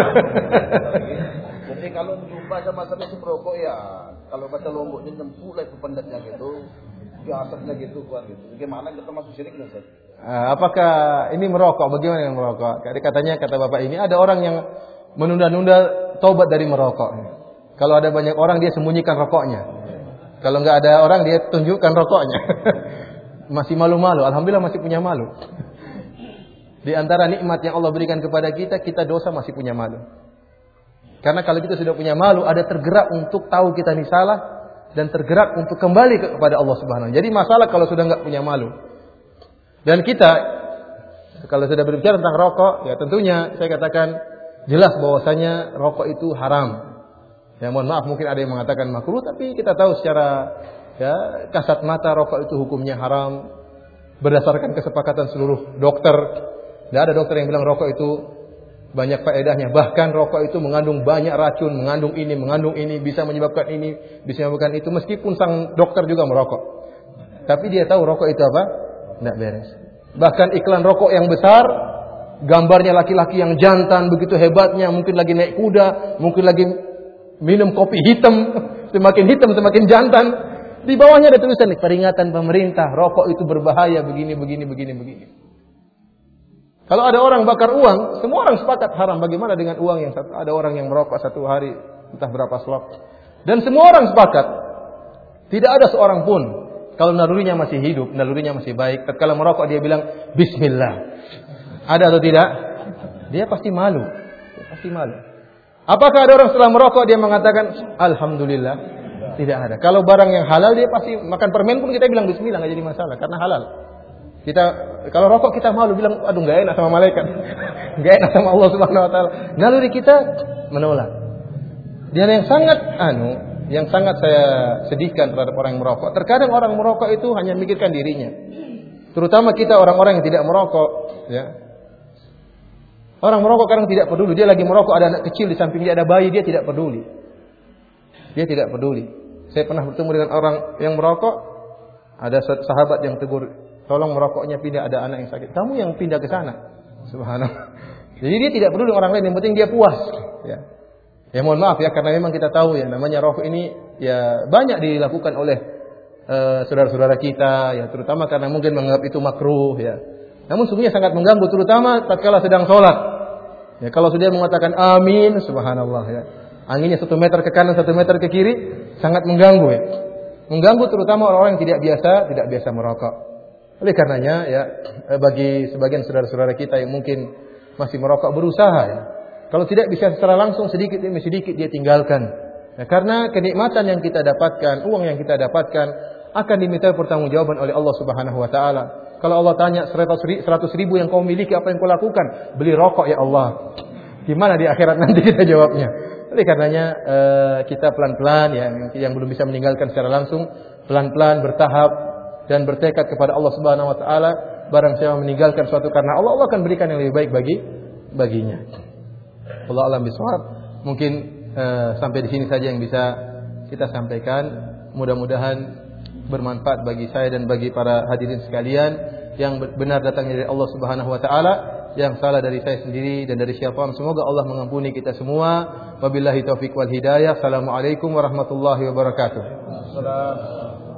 Jadi kalau jumpa sama isep rokok ya, kalau baca lomboknya nyempul lah itu pendatnya gitu. Biasanya gitu kan gitu. Bagaimana kita masuk syirik nih Ustaz? Apakah ini merokok? Bagaimana yang merokok? Katanya kata Bapak ini ada orang yang menunda-nunda taubat dari merokok. Kalau ada banyak orang dia sembunyikan rokoknya. Kalau nggak ada orang dia tunjukkan rokoknya. Masih malu-malu. Alhamdulillah masih punya malu. Di antara nikmat yang Allah berikan kepada kita dosa masih punya malu. Karena kalau kita sudah punya malu, ada tergerak untuk tahu kita ini salah dan tergerak untuk kembali kepada Allah Subhanahu wa taala. Jadi masalah kalau sudah nggak punya malu. Dan kita kalau sudah berbicara tentang rokok, ya tentunya saya katakan jelas bahwasanya rokok itu haram. Ya mohon maaf mungkin ada yang mengatakan makruh, tapi kita tahu secara kasat mata rokok itu hukumnya haram berdasarkan kesepakatan seluruh dokter. Tidak ada dokter yang bilang rokok itu banyak faedahnya. Bahkan rokok itu mengandung banyak racun, mengandung ini, bisa menyebabkan ini, bisa menyebabkan itu. Meskipun sang dokter juga merokok. Tapi dia tahu rokok itu apa? Tidak beres. Bahkan iklan rokok yang besar, gambarnya laki-laki yang jantan, begitu hebatnya, mungkin lagi naik kuda, mungkin lagi minum kopi hitam, semakin hitam, semakin jantan. Di bawahnya ada tulisan, peringatan pemerintah, rokok itu berbahaya, begini. Kalau ada orang bakar uang, semua orang sepakat haram. Bagaimana dengan uang yang ada orang yang merokok satu hari entah berapa slok. Dan semua orang sepakat. Tidak ada seorang pun kalau nalurinya masih hidup, nalurinya masih baik, tatkala merokok dia bilang bismillah. Ada atau tidak? Dia pasti malu. Dia pasti malu. Apakah ada orang setelah merokok dia mengatakan alhamdulillah? Tidak ada. Kalau barang yang halal dia pasti makan permen pun kita bilang bismillah, enggak jadi masalah karena halal. Kita kalau rokok kita malu bilang aduh enggak enak sama malaikat. Enggak enak sama Allah Subhanahu wa taala. Naluri kita menolak. Dan yang sangat saya sedihkan terhadap orang yang merokok. Terkadang orang merokok itu hanya memikirkan dirinya. Terutama kita orang-orang yang tidak merokok, ya. Orang merokok kadang tidak peduli, dia lagi merokok ada anak kecil di samping dia, ada bayi, dia tidak peduli. Dia tidak peduli. Saya pernah bertemu dengan orang yang merokok, ada sahabat yang tegur, tolong merokoknya pindah, ada anak yang sakit. Kamu yang pindah ke sana. Subhanallah. Jadi dia tidak peduli orang lain, yang penting dia puas, ya. Ya mohon maaf ya, karena memang kita tahu ya namanya rokok ini ya banyak dilakukan oleh saudara-saudara kita ya, terutama karena mungkin menganggap itu makruh ya. Namun sungguhnya sangat mengganggu, terutama tatkala sedang sholat. Ya kalau sudah mengatakan amin, subhanallah ya. Anginnya 1 meter ke kanan, 1 meter ke kiri, sangat mengganggu ya. Mengganggu terutama orang-orang yang tidak biasa merokok. Oleh karenanya ya bagi sebagian saudara-saudara kita yang mungkin masih merokok berusaha ya. Kalau tidak bisa secara langsung sedikit demi sedikit dia tinggalkan. Ya, karena kenikmatan yang kita dapatkan, uang yang kita dapatkan akan diminta pertanggungjawaban oleh Allah Subhanahu wa taala. Kalau Allah tanya 100 ribu yang kau miliki apa yang kau lakukan? Beli rokok ya Allah. Gimana di akhirat nanti kita jawabnya? Oleh karenanya kita pelan-pelan ya yang belum bisa meninggalkan secara langsung, pelan-pelan bertahap dan bertekad kepada Allah Subhanahu wa taala. Barang siapa meninggalkan suatu karena Allah, Allah akan berikan yang lebih baik baginya. Allah alam bisawab. Mungkin sampai di sini saja yang bisa kita sampaikan. Mudah-mudahan bermanfaat bagi saya dan bagi para hadirin sekalian. Yang benar datangnya dari Allah Subhanahu wa taala, yang salah dari saya sendiri dan dari siapapun, semoga Allah mengampuni kita semua. Wabillahi taufiq wal hidayah. Assalamualaikum warahmatullahi wabarakatuh.